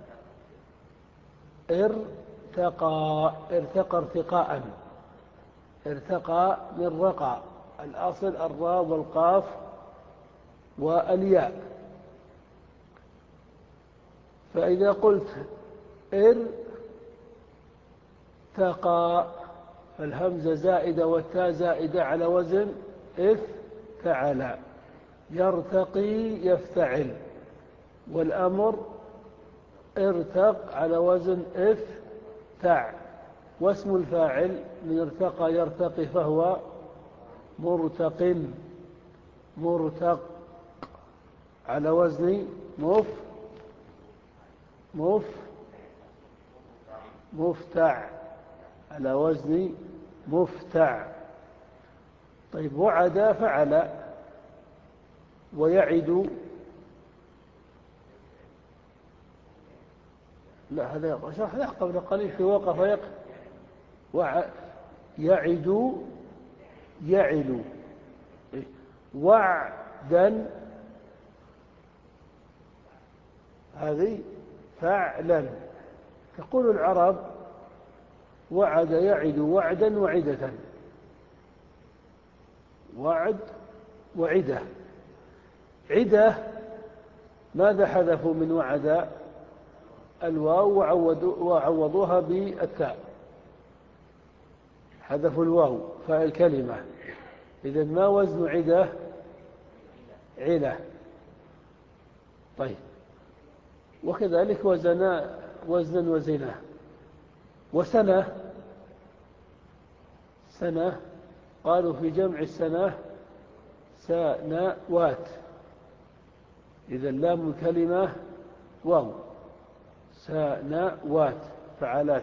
ارتقى ارتقى ارتقاء. ارتقى من رقع. الأصل الراء والقاف والياء. فإذا قلت ارتقى فالهمزة زائدة والتاء زائدة على وزن افتعل. يرتقي يفتعل، والأمر ارتق على وزن افتع. واسم الفاعل من ارتقى يرتقي فهو مرتق. مرتق على وزن مف مف مفتع على وزن مفتع. طيب وعد فعل، ويعد لا هذا شرحنا قبل قليل في وقف يق يعد يعل. وعدا هذه فعلا. تقول العرب وعد يعد وعدا وعدة. وعد وعدة. عدة ماذا حذفوا من وعد؟ الواو وعوضوها بالتاء. حذفوا الواو فالكلمة. إذن ما وزن عدة؟ علة. طيب وكذلك وزنا وزنا وزنا. وسنة سنة قالوا في جمع السنة سنوات. إذا لام الكلمة واو. سنوات فعلات.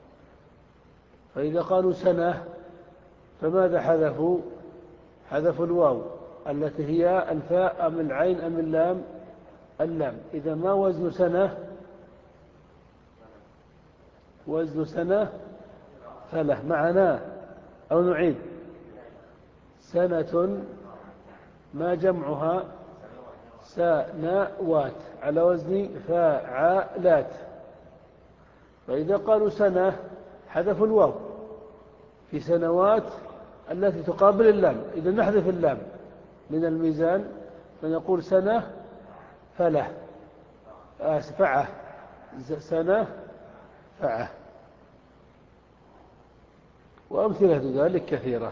فإذا قالوا سنة فماذا حذفوا؟ حذفوا الواو التي هي الفاء أم العين أم اللام؟ اللام. إذا ما وزن سنة؟ وزن سنة ثلاث معنا أو نعيد. سنة ما جمعها؟ سنوات على وزن فاعلات. فإذا قالوا سنة حذفوا الواو في سنوات التي تقابل اللام. إذا نحذف اللام من الميزان فنقول سنة فله فعة. سنة فعة. وأمثلة ذلك كثيرة.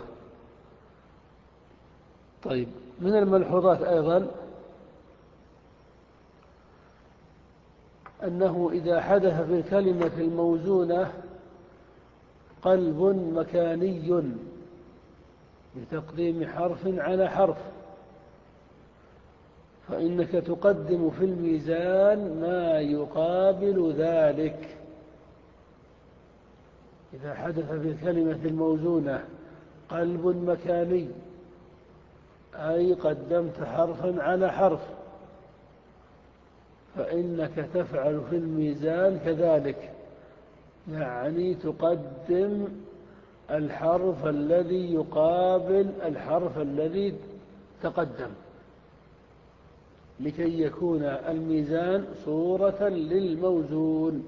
طيب من الملحوظات أيضا أنه إذا حدث في الكلمة الموزونة قلب مكاني بتقديم حرف على حرف، فإنك تقدم في الميزان ما يقابل ذلك. إذا حدث في الكلمة الموزونة قلب مكاني أي قدمت حرفا على حرف، فإنك تفعل في الميزان كذلك، يعني تقدم الحرف الذي يقابل الحرف الذي تقدم، لكي يكون الميزان صورة للموزون.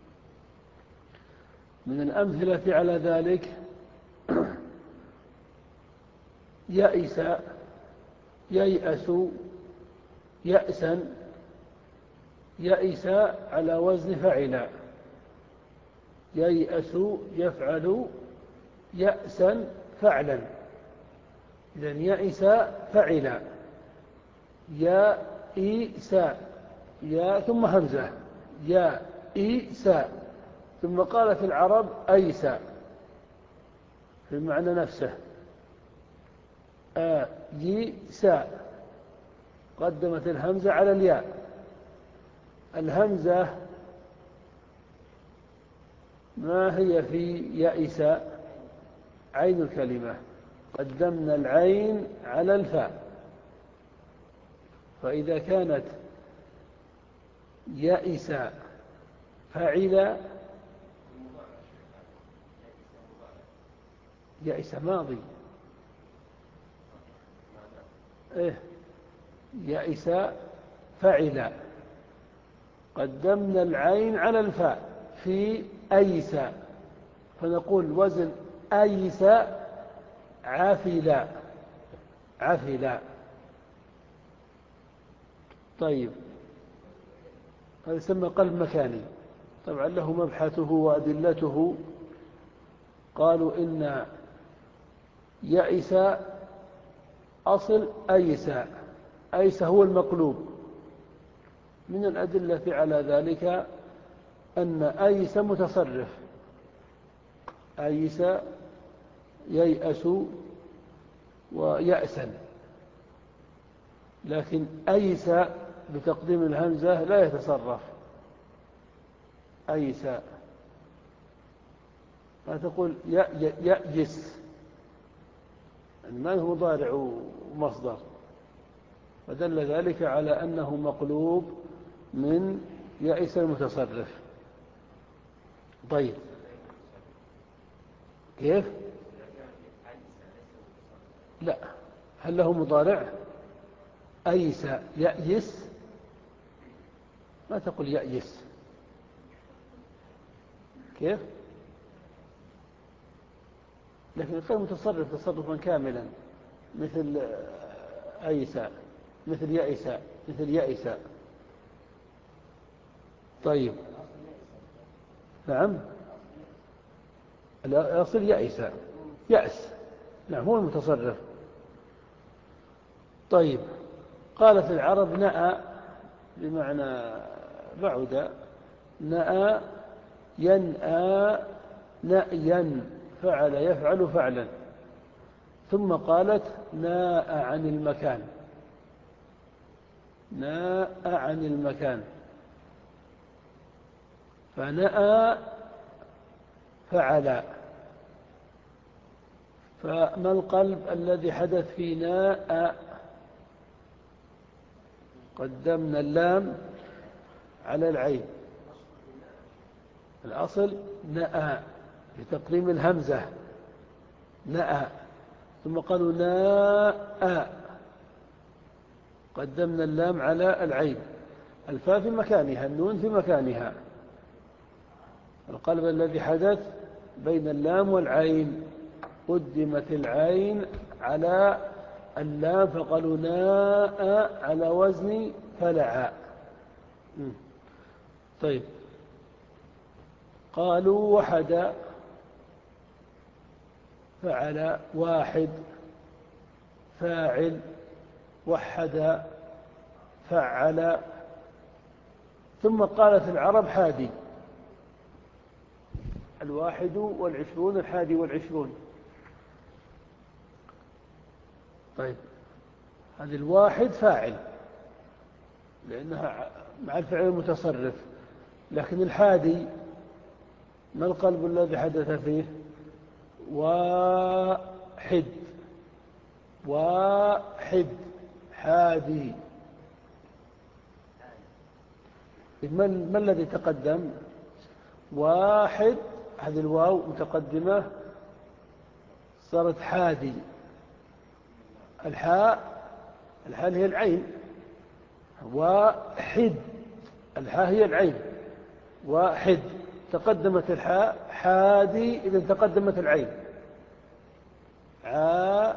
من الأمثلة على ذلك يئس، ييأس، يأسا. يئس على وزن فعل، ييأس يفعل يأسا فعلا، إذن يئس فعل. يائس، يا ثم همزة، يائس. ثم قالت العرب أيس في المعنى نفسه، آيس قدمت الهمزة على الياء. الهمزة ما هي في يئس؟ عين الكلمة، قدمنا العين على الفاء، فإذا كانت يئس فعل، يئس ماضي، إيه يئس فعل، قدمنا العين على الفاء في أيس، فنقول وزن أيس عفلا، عفلا. طيب هذا يسمى قلب مكاني، طبعا له مبحثه وأدلته. قالوا إن يئس أصل أيس، أيس هو المقلوب. من الأدلة على ذلك أن أيس متصرف، أيس ييأس ويأسا، لكن أيس بتقديم الهمزة لا يتصرف. أيس ما تقول يأجس، يعني ما هو مضارع ومصدر، فدل ذلك على أنه مقلوب من يئس المتصرف. طيب كيف؟ لا، هل له مضارع؟ أيس يأيس، ما تقول يأيس. كيف؟ لكن غير متصرف تصرفا كاملا، مثل أيس، مثل يأس، مثل يأس. طيب نعم، الأصل يأس، يأس، نعم هو المتصرف. طيب قالت العرب نأى بمعنى بعد، نأى ينأى نأيا، فعل يفعل فعلا. ثم قالت ناء عن المكان، ناء عن المكان، فنأى فعل. فما القلب الذي حدث في ناء؟ قدمنا اللام على العين، الأصل نأى بتقديم الهمزة، نأى. ثم قالوا ناء، قدمنا اللام على العين، الفاء في مكانها، النون في مكانها. القلب الذي حدث بين اللام والعين، قدمت العين على اللام، فقالوا ناء على وزن فلع. طيب قالوا وحد، فعل واحد، فاعل، وحد فعل. ثم قالت العرب حادي، الواحد والعشرون، الحادي والعشرون. طيب هذه الواحد فاعل لأنها مع الفعل المتصرف، لكن الحادي ما القلب الذي حدث فيه؟ واحد، واحد حادي. ما الذي تقدم؟ واحد، هذه الواو متقدمة صارت حادي. الحاء، الحاء هي العين. واحد، الحاء هي العين. واحد، تقدمت الحاء. حادي، إذن تقدمت العين. ع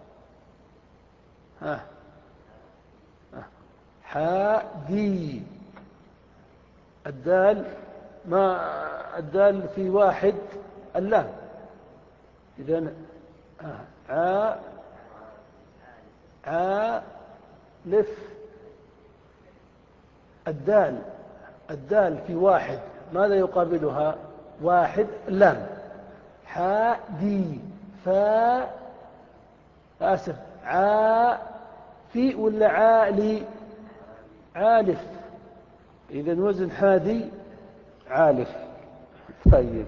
ها حادي. الدال، ما الدال في واحد اللام. إذن ع عالف. الدال، الدال في واحد ماذا يقابلها؟ واحد اللام. حادي. فا آسف، عا في ولا عالي؟ عالف. إذن وزن حادي عالف. طيب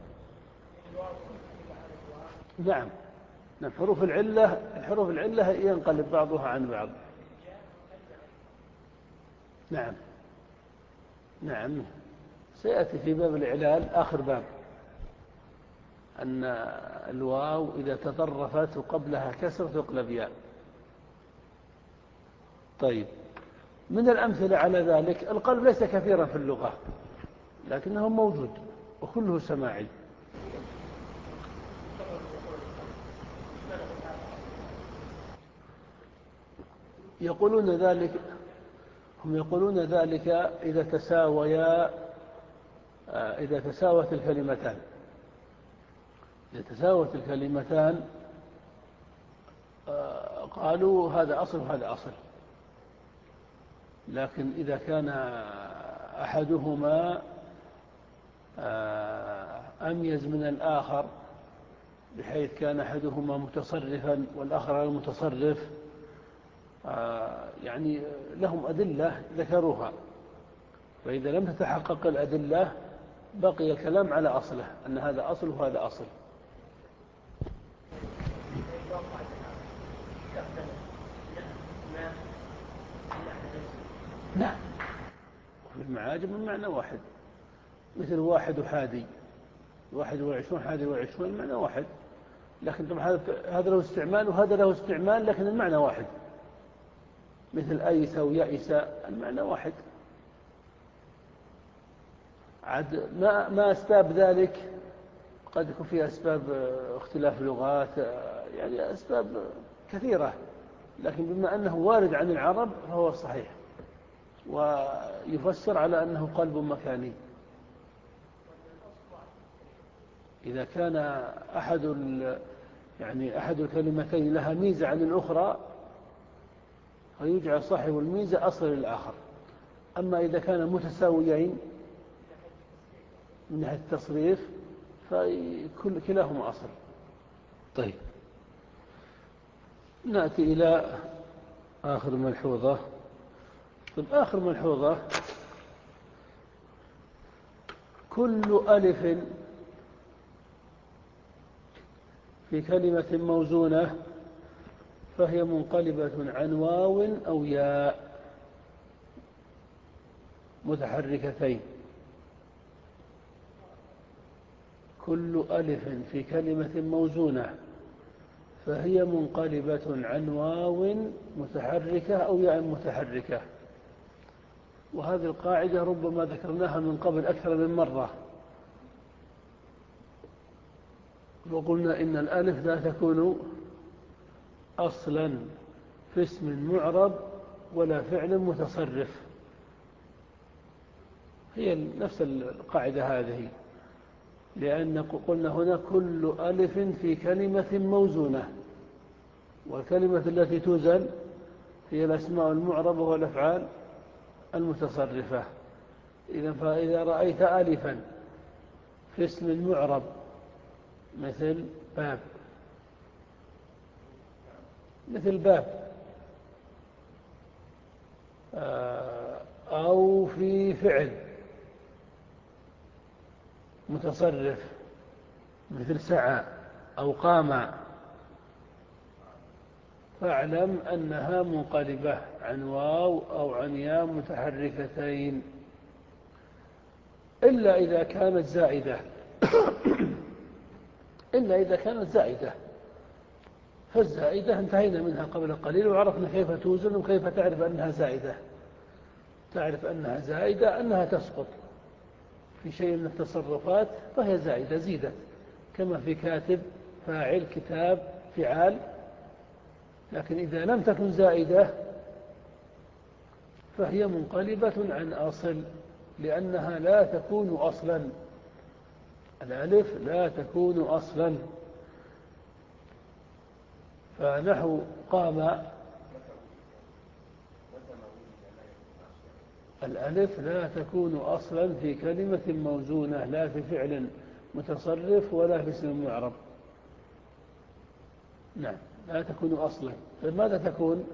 نعم، نعم. حروف العلة، الحروف العلة ينقلب بعضها عن بعض. نعم، نعم، سيأتي في باب الإعلال آخر باب أن الواو إذا تطرفت وقبلها كسر تقلب ياء. طيب من الأمثلة على ذلك، القلب ليس كثيرا في اللغة لكنه موجود وكله سماعي. يقولون ذلك، هم يقولون ذلك إذا تساويا، إذا تساوت الكلمتان، إذا تساوت الكلمتان قالوا هذا أصل وهذا أصل. لكن إذا كان أحدهما أميز من الآخر بحيث كان أحدهما متصرفا والآخر غير متصرف، يعني لهم أدلة ذكروها، فإذا لم تتحقق الأدلة بقي الكلام على أصله أن هذا أصل وهذا أصل. نعم، وفي المعاجم المعنى واحد، مثل واحد وحادي، واحد وعشرون، حادي وعشرون، المعنى واحد، لكن طبعا هذا له استعمال وهذا له استعمال، لكن المعنى واحد. مثل أيس ويأس، المعنى واحد. عد ما ما أسباب ذلك؟ قد يكون فيها أسباب اختلاف لغات، يعني أسباب كثيرة، لكن بما أنه وارد عن العرب فهو صحيح ويفسر على أنه قلب مكاني. إذا كان أحد يعني أحد الكلمتين لها ميزة عن الأخرى فيجعل صاحب الميزة أصل للآخر. أما إذا كان متساويين من ناحية التصريف فكل كلاهما أصل. طيب نأتي إلى آخر ملحوظة. طيب آخر ملحوظة، كل ألف في كلمة موزونة فهي منقلبة عن واو أو ياء متحركتين. كل ألف في كلمة موزونة فهي منقلبة عن واو متحركة أو ياء متحركة. وهذه القاعدة ربما ذكرناها من قبل أكثر من مرة، وقلنا إن الألف لا تكون أصلا في اسم معرب ولا فعل متصرف. هي نفس القاعدة هذه، لأن قلنا هنا كل ألف في كلمة موزونة، والكلمة التي توزن هي الأسماء المعربة والأفعال المتصرفة. إذا فإذا رأيت ألفا في اسم المعرب مثل باب، مثل باب، أو في فعل متصرف مثل سعى أو قام، فاعلم أنها منقلبة عن واو أو عن ياء متحركتين، إلا إذا كانت زائدة إلا إذا كانت زائدة، فالزائدة انتهينا منها قبل قليل وعرفنا كيف توزن وكيف تعرف أنها زائدة. تعرف أنها زائدة أنها تسقط في شيء من التصرفات فهي زائدة، زيدت، كما في كاتب، فاعل، كتاب، فعال. لكن إذا لم تكن زائدة فهي منقلبة عن أصل، لأنها لا تكون أصلا. الألف لا تكون أصلا. فنحو قام، الألف لا تكون أصلا في كلمة موزونة، لا في فعل متصرف ولا في اسم معرب. نعم، لا تكون أصلا. فماذا تكون؟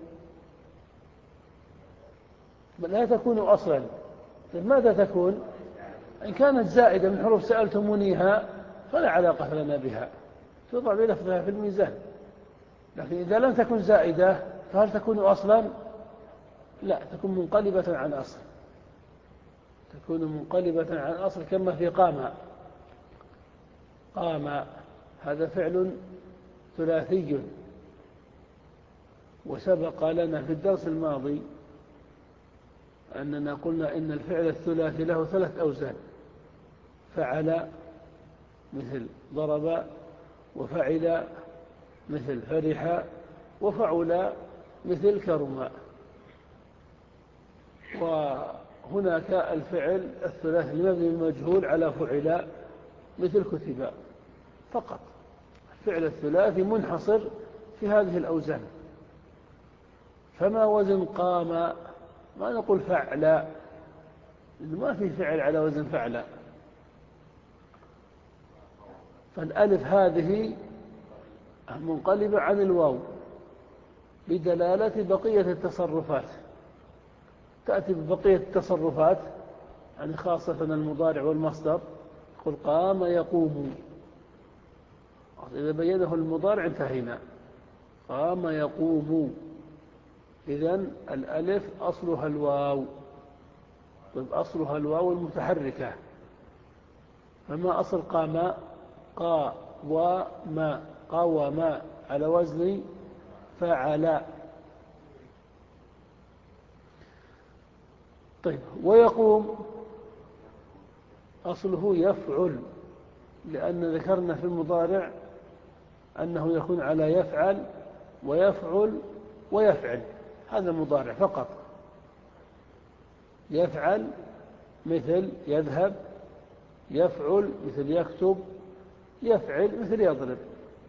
لا تكون أصلا. فماذا تكون؟ إن كانت زائدة من حروف سألتمونيها فلا علاقة لنا بها، توضع بلفظها في الميزان. لكن إذا لم تكن زائدة فهل تكون أصلا؟ لا، تكون منقلبة عن أصل، تكون منقلبة عن أصل، كما في قام. قام هذا فعل ثلاثي، وسبق لنا في الدرس الماضي أننا قلنا إن الفعل الثلاثي له ثلاث أوزان: فعل مثل ضرب، وفعل مثل فرح، وفعل مثل كرم. وهناك الفعل الثلاثي المبني المجهول على فعل مثل كتب فقط. الفعل الثلاثي منحصر في هذه الأوزان. فما وزن قام؟ ما نقول فعل، ما في فعل على وزن فعل. فالألف هذه منقلبة عن الواو بدلالة بقية التصرفات. تأتي ببقية التصرفات، يعني خاصة المضارع والمصدر. قل قام يقوم، إذا بينه المضارع انتهينا. قام يقوم، إذن الألف أصلها الواو. طيب أصلها الواو المتحركة. فما أصل قام؟ قا وما، قاوما على وزن فعل. طيب ويقوم أصله يفعل، لأن ذكرنا في المضارع أنه يكون على يفعل ويفعل ويفعل. هذا المضارع فقط. يفعل مثل يذهب، يفعل مثل يكتب، يفعل مثل يضرب.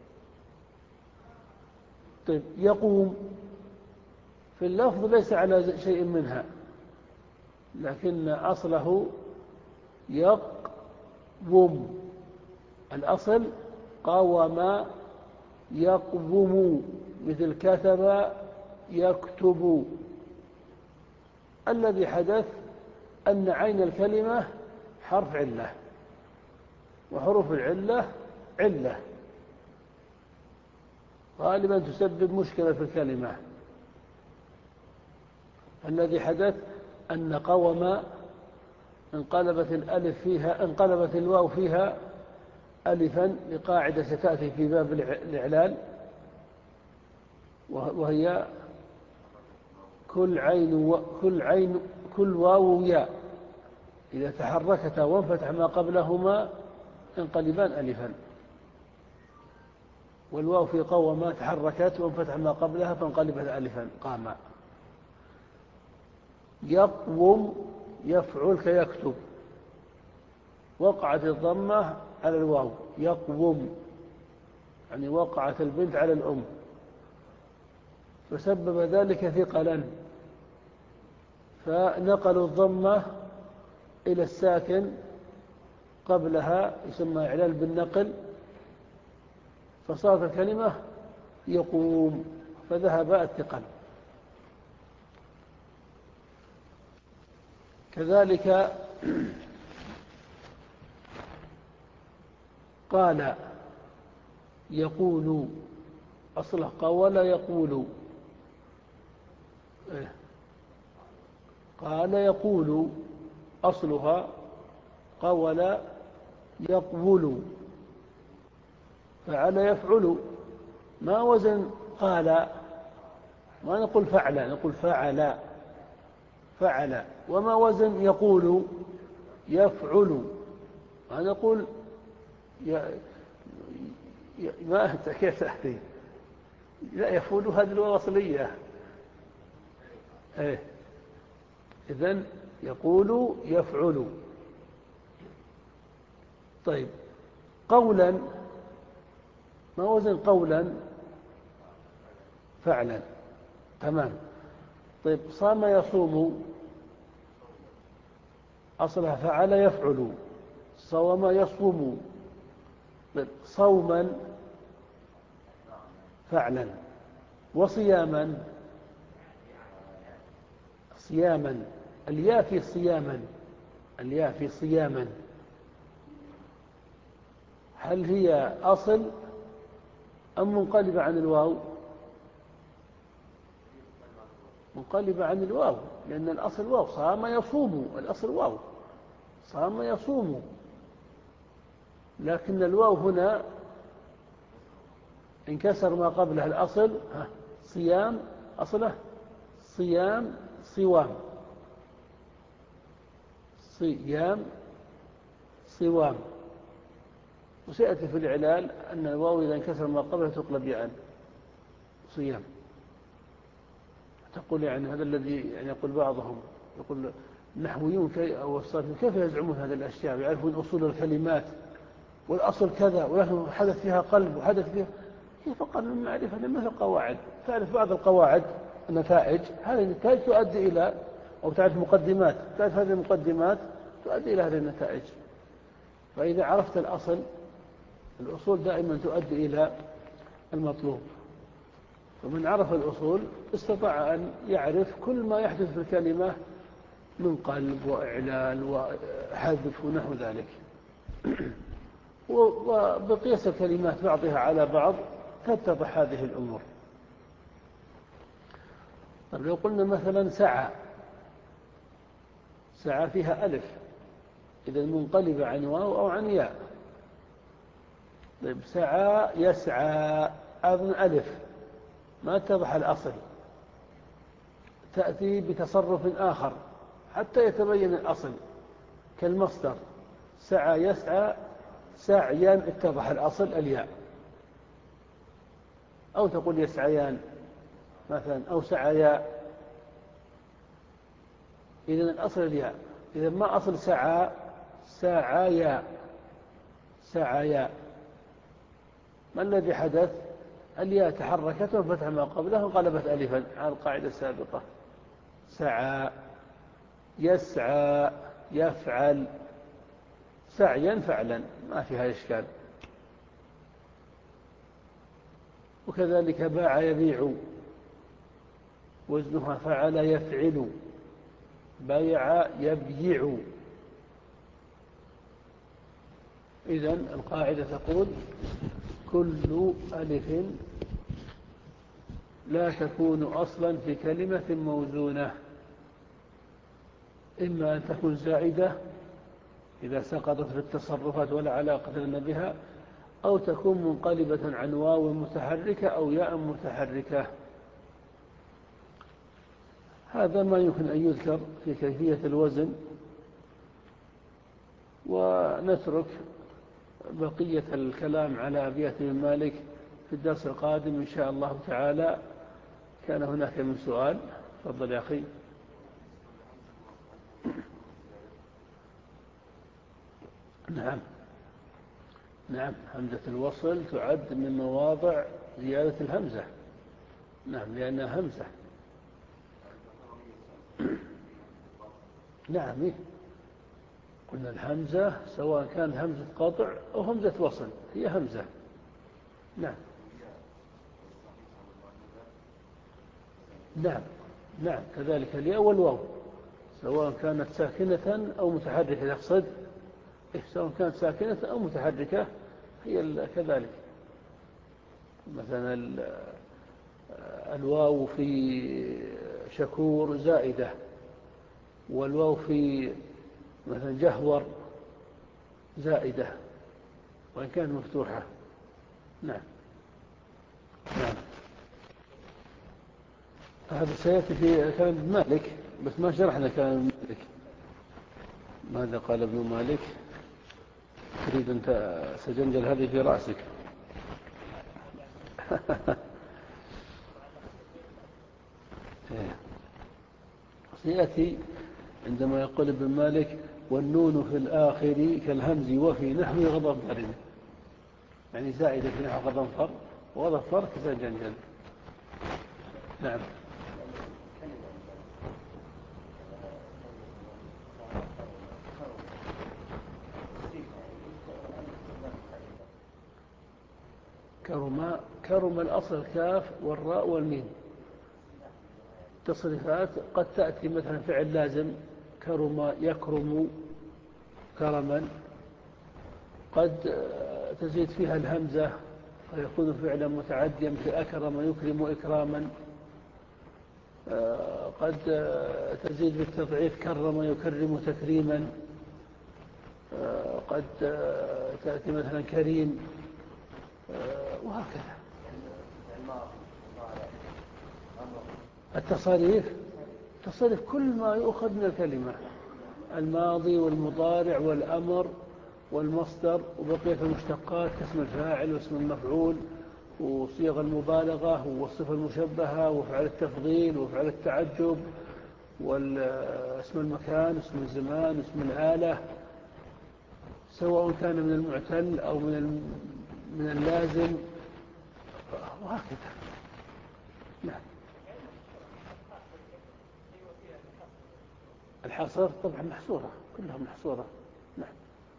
طيب يقوم في اللفظ ليس على شيء منها، لكن أصله يقوم. الأصل قاوم يقوم مثل كتب يكتب. الذي حدث أن عين الكلمة حرف علة، وحروف العلة علة غالبا تسبب مشكلة في الكلمة. الذي حدث أن قوم انقلبت الألف فيها، انقلبت الواو فيها ألفا لقاعدة ستأتي في باب الإعلال، وهي كل عين و... كل عين كل واو ياء إذا تحركتا وانفتح ما قبلهما انقلبان ألفا. والواو في قوم تحركت وانفتح ما قبلها فانقلبت ألفا. قام. يقوم يفعل كيكتب، وقعت الضمة على الواو. يقوم يعني وقعت البنت على الأم، فسبب ذلك ثقلا، فنقلوا الضمة إلى الساكن قبلها يسمى إعلال بالنقل، فصارت الكلمة يقوم، فذهب الثقل. كذلك قال يقول، أصله قول يقول، قال يقول أصلها قول يقول، فعل يفعل، ما وزن قال، ما نقول فعل، نقول فعل فعل. وما وزن يقول يفعل، ما نقول ي... ي... ما أنت كيف تحتي، لا يفعل هذه الواو أصلية. إيه. إذن يقول يفعل. طيب قولا، ما وزن قولا؟ فعلا. تمام. طيب صام يصوم، أصلها فعل يفعل، صوم يصوم. طيب صوما فعلا، وصياما صياما، الياء في صياما، الياء في صياما، هل هي أصل أم منقلبة عن الواو؟ منقلبة عن الواو، لأن الأصل واو، صام يصوم، الأصل واو، صام يصوم، لكن الواو هنا انكسر ما قبلها الأصل. صيام أصله صيام صوام، صيام صوام. وسيأتي في الإعلال أن الواو إذا انكسر ما قبلها تقلب ياء، صيام. تقول يعني هذا الذي يعني يقول بعضهم، يقول النحويون أو الصرفيون كيف يزعمون هذه الأشياء، يعرفون أصول الكلمات والأصل كذا، ولكن حدث فيها قلب وحدث فيها كيف؟ قال من معرفة مثل القواعد، تعرف بعض القواعد النتائج، هذه النتائج تؤدي إلى، أو تعرف مقدمات، تعرف هذه المقدمات تؤدي إلى هذه النتائج. فإذا عرفت الأصل، الأصول دائما تؤدي إلى المطلوب، ومن عرف الأصول استطاع أن يعرف كل ما يحدث في الكلمة من قلب وإعلال وحذف ونحو ذلك. وبقياس الكلمات بعضها على بعض تتضح هذه الأمور. طيب لو قلنا مثلا سعى، سعى فيها ألف، إذا منقلبة عن واو أو عن ياء. طيب سعى يسعى، أيضا ألف، ما اتضح الأصل، تأتي بتصرف آخر حتى يتبين الأصل، كالمصدر سعى يسعى سعيا، اتضح الأصل الياء. أو تقول يسعيان مثلا، أو سعيا، إذن الأصل الياء. إذا ما أصل سعى، سعيا سعيا، ما الذي حدث؟ الياء تحركت وفتح ما قبلها وقلبت ألفا على القاعدة السابقة. سعى يسعى يفعل، سعيا فعلا، ما فيها إشكال. وكذلك باع يبيع، وزنها فعل يفعل، بيع يبيع. إذن القاعدة تقول كل ألف لا تكون أصلا في كلمة موزونة، إما أن تكون زائدة إذا سقطت في التصرفات ولا علاقة لنا بها، أو تكون منقلبة عن واو متحركة أو ياء متحركة. هذا ما يمكن أن يذكر في كيفية الوزن، ونترك بقية الكلام على أبيات بن مالك في الدرس القادم إن شاء الله تعالى. كان هناك من سؤال؟ تفضل يا أخي. نعم نعم، همزة الوصل تعد من مواضع زيادة الهمزة، نعم، لأنها همزة. نعم، قلنا الهمزة سواء كان همزة قطع أو همزة وصل هي همزة. نعم نعم نعم كذلك الياء والواو سواء كانت ساكنة أو متحركة يقصد إيه سواء كانت ساكنة أو متحركة هي كذلك. مثلا الواو في شكور زائدة والواو في مثلا جهور زائدة وإن كانت مفتوحة. نعم نعم هذا سيأتي في كلام ابن مالك بس ما شرحنا كلام ابن مالك. ماذا قال ابن مالك؟ تريد أن سجنجل هذه في رأسك. سيأتي عندما يقول ابن مالك والنون في الآخر كالهمز وفي نحو غضنفر يعني زائدة في نحو غضنفر وغضنفر كسجنجل. نعم كرما كرم الأصل الكاف والراء والميم. تصريفات قد تأتي مثلا فعل لازم كرم يكرم كرما قد تزيد فيها الهمزة فيكون فعلا متعديا مثل أكرم يكرم إكراما. قد تزيد بالتضعيف كرم يكرم تكريما. قد تأتي مثلا كريم وهكذا. التصاريف تصرف كل ما يؤخذ من الكلمة الماضي والمضارع والأمر والمصدر وبقية المشتقات كاسم الفاعل واسم المفعول وصيغ المبالغة والصفة المشبهة وفعل التفضيل وفعل التعجب واسم المكان اسم الزمان اسم الآلة سواء كان من المعتل أو من من اللازم وهكذا. نعم الحصر طبعا محصورة كلها محصورة. نعم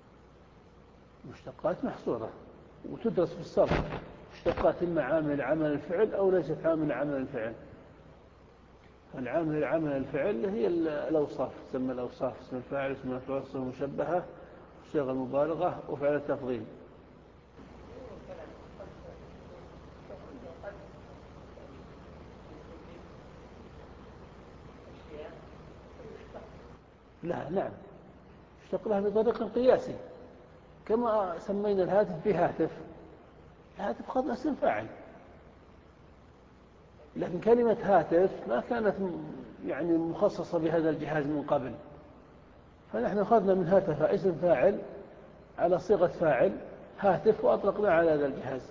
مشتقات محصورة وتدرس في الصرف مشتقات إما عامل عمل الفعل أو ليست عامل عمل الفعل. العامل عمل الفعل هي الأوصاف تسمى الأوصاف اسم الفاعل اسم المفعول الصفة المشبهة صيغ المبالغة وفعل التفضيل. لا نعم اشتق لها بطريق قياسي كما سمينا الهاتف بهاتف. الهاتف خذ اسم فاعل لكن كلمة هاتف ما كانت يعني مخصصة بهذا الجهاز من قبل فنحن أخذنا من هاتف اسم فاعل على صيغة فاعل هاتف وأطلقنا على هذا الجهاز.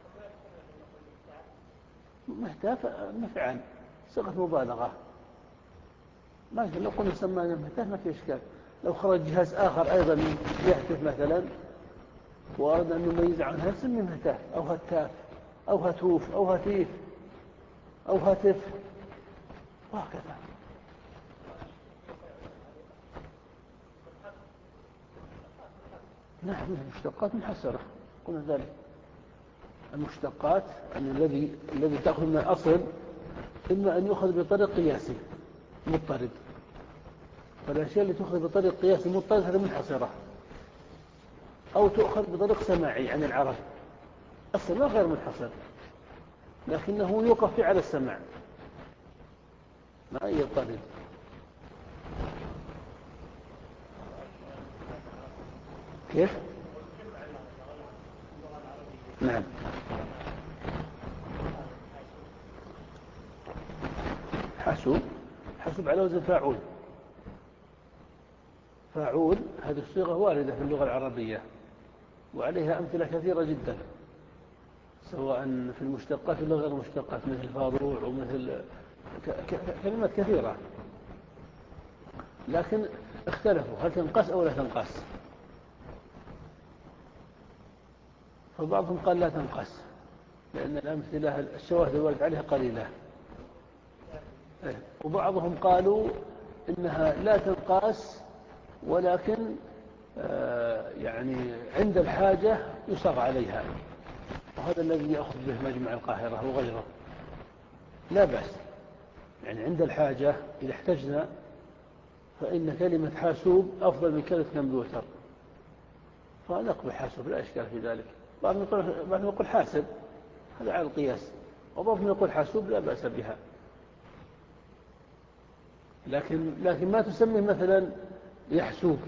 مهتاف مفعل صيغة مبالغة ما لو قلنا سمانا مهتاف ما في إشكال. لو خرج جهاز آخر أيضا يهتف مثلا وأردنا أن نميز عنها نسميه مهتاف أو هتاف أو هتوف أو هتيف أو هاتف وهكذا. نعم المشتقات محسرة قلنا ذلك. المشتقات يعني الذي الذي تأخذ من الأصل إما أن يؤخذ بطريق قياسي مضطرد فالأشياء اللي تأخذ بطريق قياسي مضطرد هذا منحصرة أو تؤخذ بطريق سماعي عن العرب. السماع غير منحصر لكنه يوقف على السماع ما يضطرد. كيف؟ نعم حسب حسب على وزن فاعول. فاعول هذه الصيغة واردة في اللغة العربية وعليها أمثلة كثيرة جدا سواء في المشتقات ولا غير المشتقات مثل فاروع ومثل كلمات كثيرة لكن اختلفوا هل تنقص أو لا تنقص. فبعضهم قال لا تنقص لأن الأمثلة الشواهد الوارد عليها قليلة وبعضهم قالوا إنها لا تنقص ولكن يعني عند الحاجة يصاغ عليها، وهذا الذي يأخذ به مجمع القاهرة وغيره. لا بأس، يعني عند الحاجة إذا احتجنا فإن كلمة حاسوب أفضل من كلمة كمبيوتر، فنقبل حاسوب لا إشكال في ذلك. بعضهم يقول, يقول حاسب، هذا على القياس، وبعضهم يقول حاسوب لا بأس بها. لكن, لكن ما تسمي مثلا يحسوب.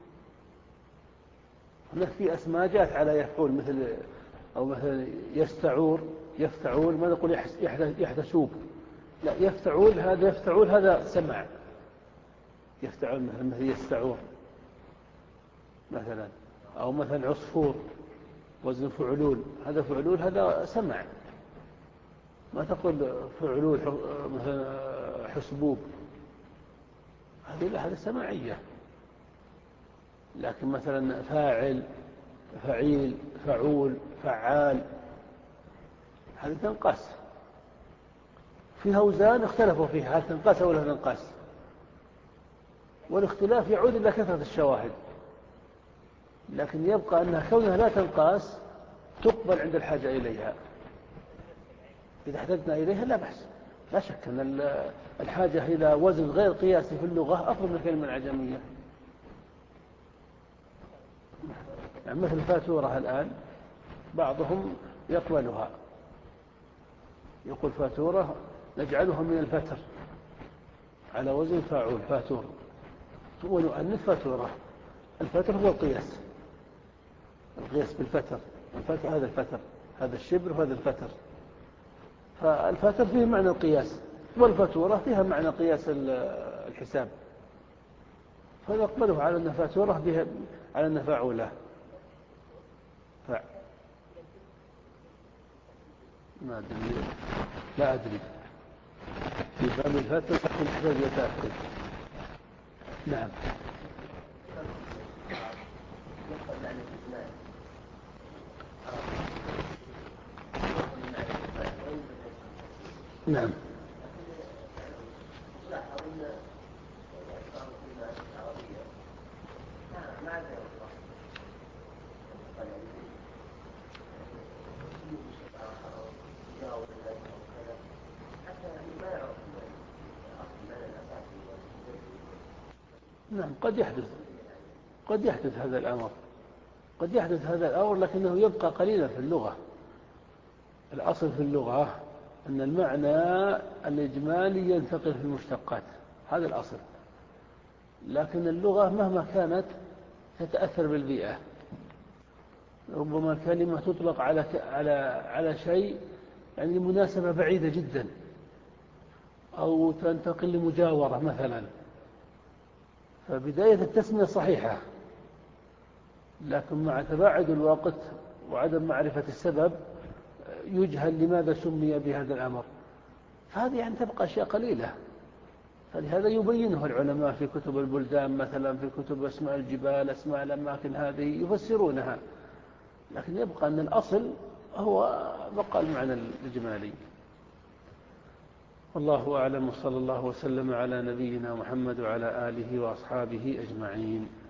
هناك في أسماء جاءت على يفعول، مثل أو مثلا يستعور يفتعول، ما نقول يحتسوب، لا يفتعول، هذا يفتعول هذا سمع. يفتعول مثلا مثل يستعور مثلا، أو مثلا عصفور وزن فعلول، هذا فعلول هذا سمع. ما تقول فعلول مثلا حسبوب، هذه هذا سماعية. لكن مثلا فاعل فعيل فعول فعال هذه تنقاس. في أوزان اختلفوا فيها هل تنقاس أو لا تنقاس، والاختلاف يعود إلى كثرة الشواهد. لكن يبقى أنها كونها لا تنقاس تقبل عند الحاجة إليها. إذا احتجنا إليها لا بأس، لا شك أن الحاجة إلى وزن غير قياسي في اللغة أفضل من الكلمة العجمية. يعني مثل فاتورة الآن بعضهم يقبلها، يقول فاتورة نجعلها من الفتر على وزن فاعول فاتورة، ونؤنث فاتورة. الفتر هو القياس، القياس بالفتر، الفتر هذا الفتر، هذا الشبر وهذا الفتر. فالفتر فيه معنى القياس، والفاتورة فيها معنى قياس الحساب، فنقبله على أن فاتورة بها على أن فاعولة. ف... ما أدري، لا أدري في باب الفتر تكون حدود يتأكد. نعم. نعم. نعم قد يحدث، قد يحدث هذا الأمر، قد يحدث هذا الأمر، لكنه يبقى قليلا في اللغة. الأصل في اللغة أن المعنى الإجمالي ينتقل في المشتقات، هذا الأصل. لكن اللغة مهما كانت تتأثر بالبيئة. ربما الكلمة تطلق على على على شيء يعني مناسبة بعيدة جدا، أو تنتقل لمجاورة مثلا، فبداية التسمية صحيحة، لكن مع تباعد الوقت وعدم معرفة السبب يجهل لماذا سمي بهذا الأمر، فهذه يعني تبقى أشياء قليلة. فلهذا يبينه العلماء في كتب البلدان مثلا، في كتب أسماء الجبال، أسماء الأماكن، هذه يفسرونها. لكن يبقى أن الأصل هو بقى المعنى الإجمالي. والله أعلم، وصلى الله وسلم على نبينا محمد وعلى آله وأصحابه أجمعين.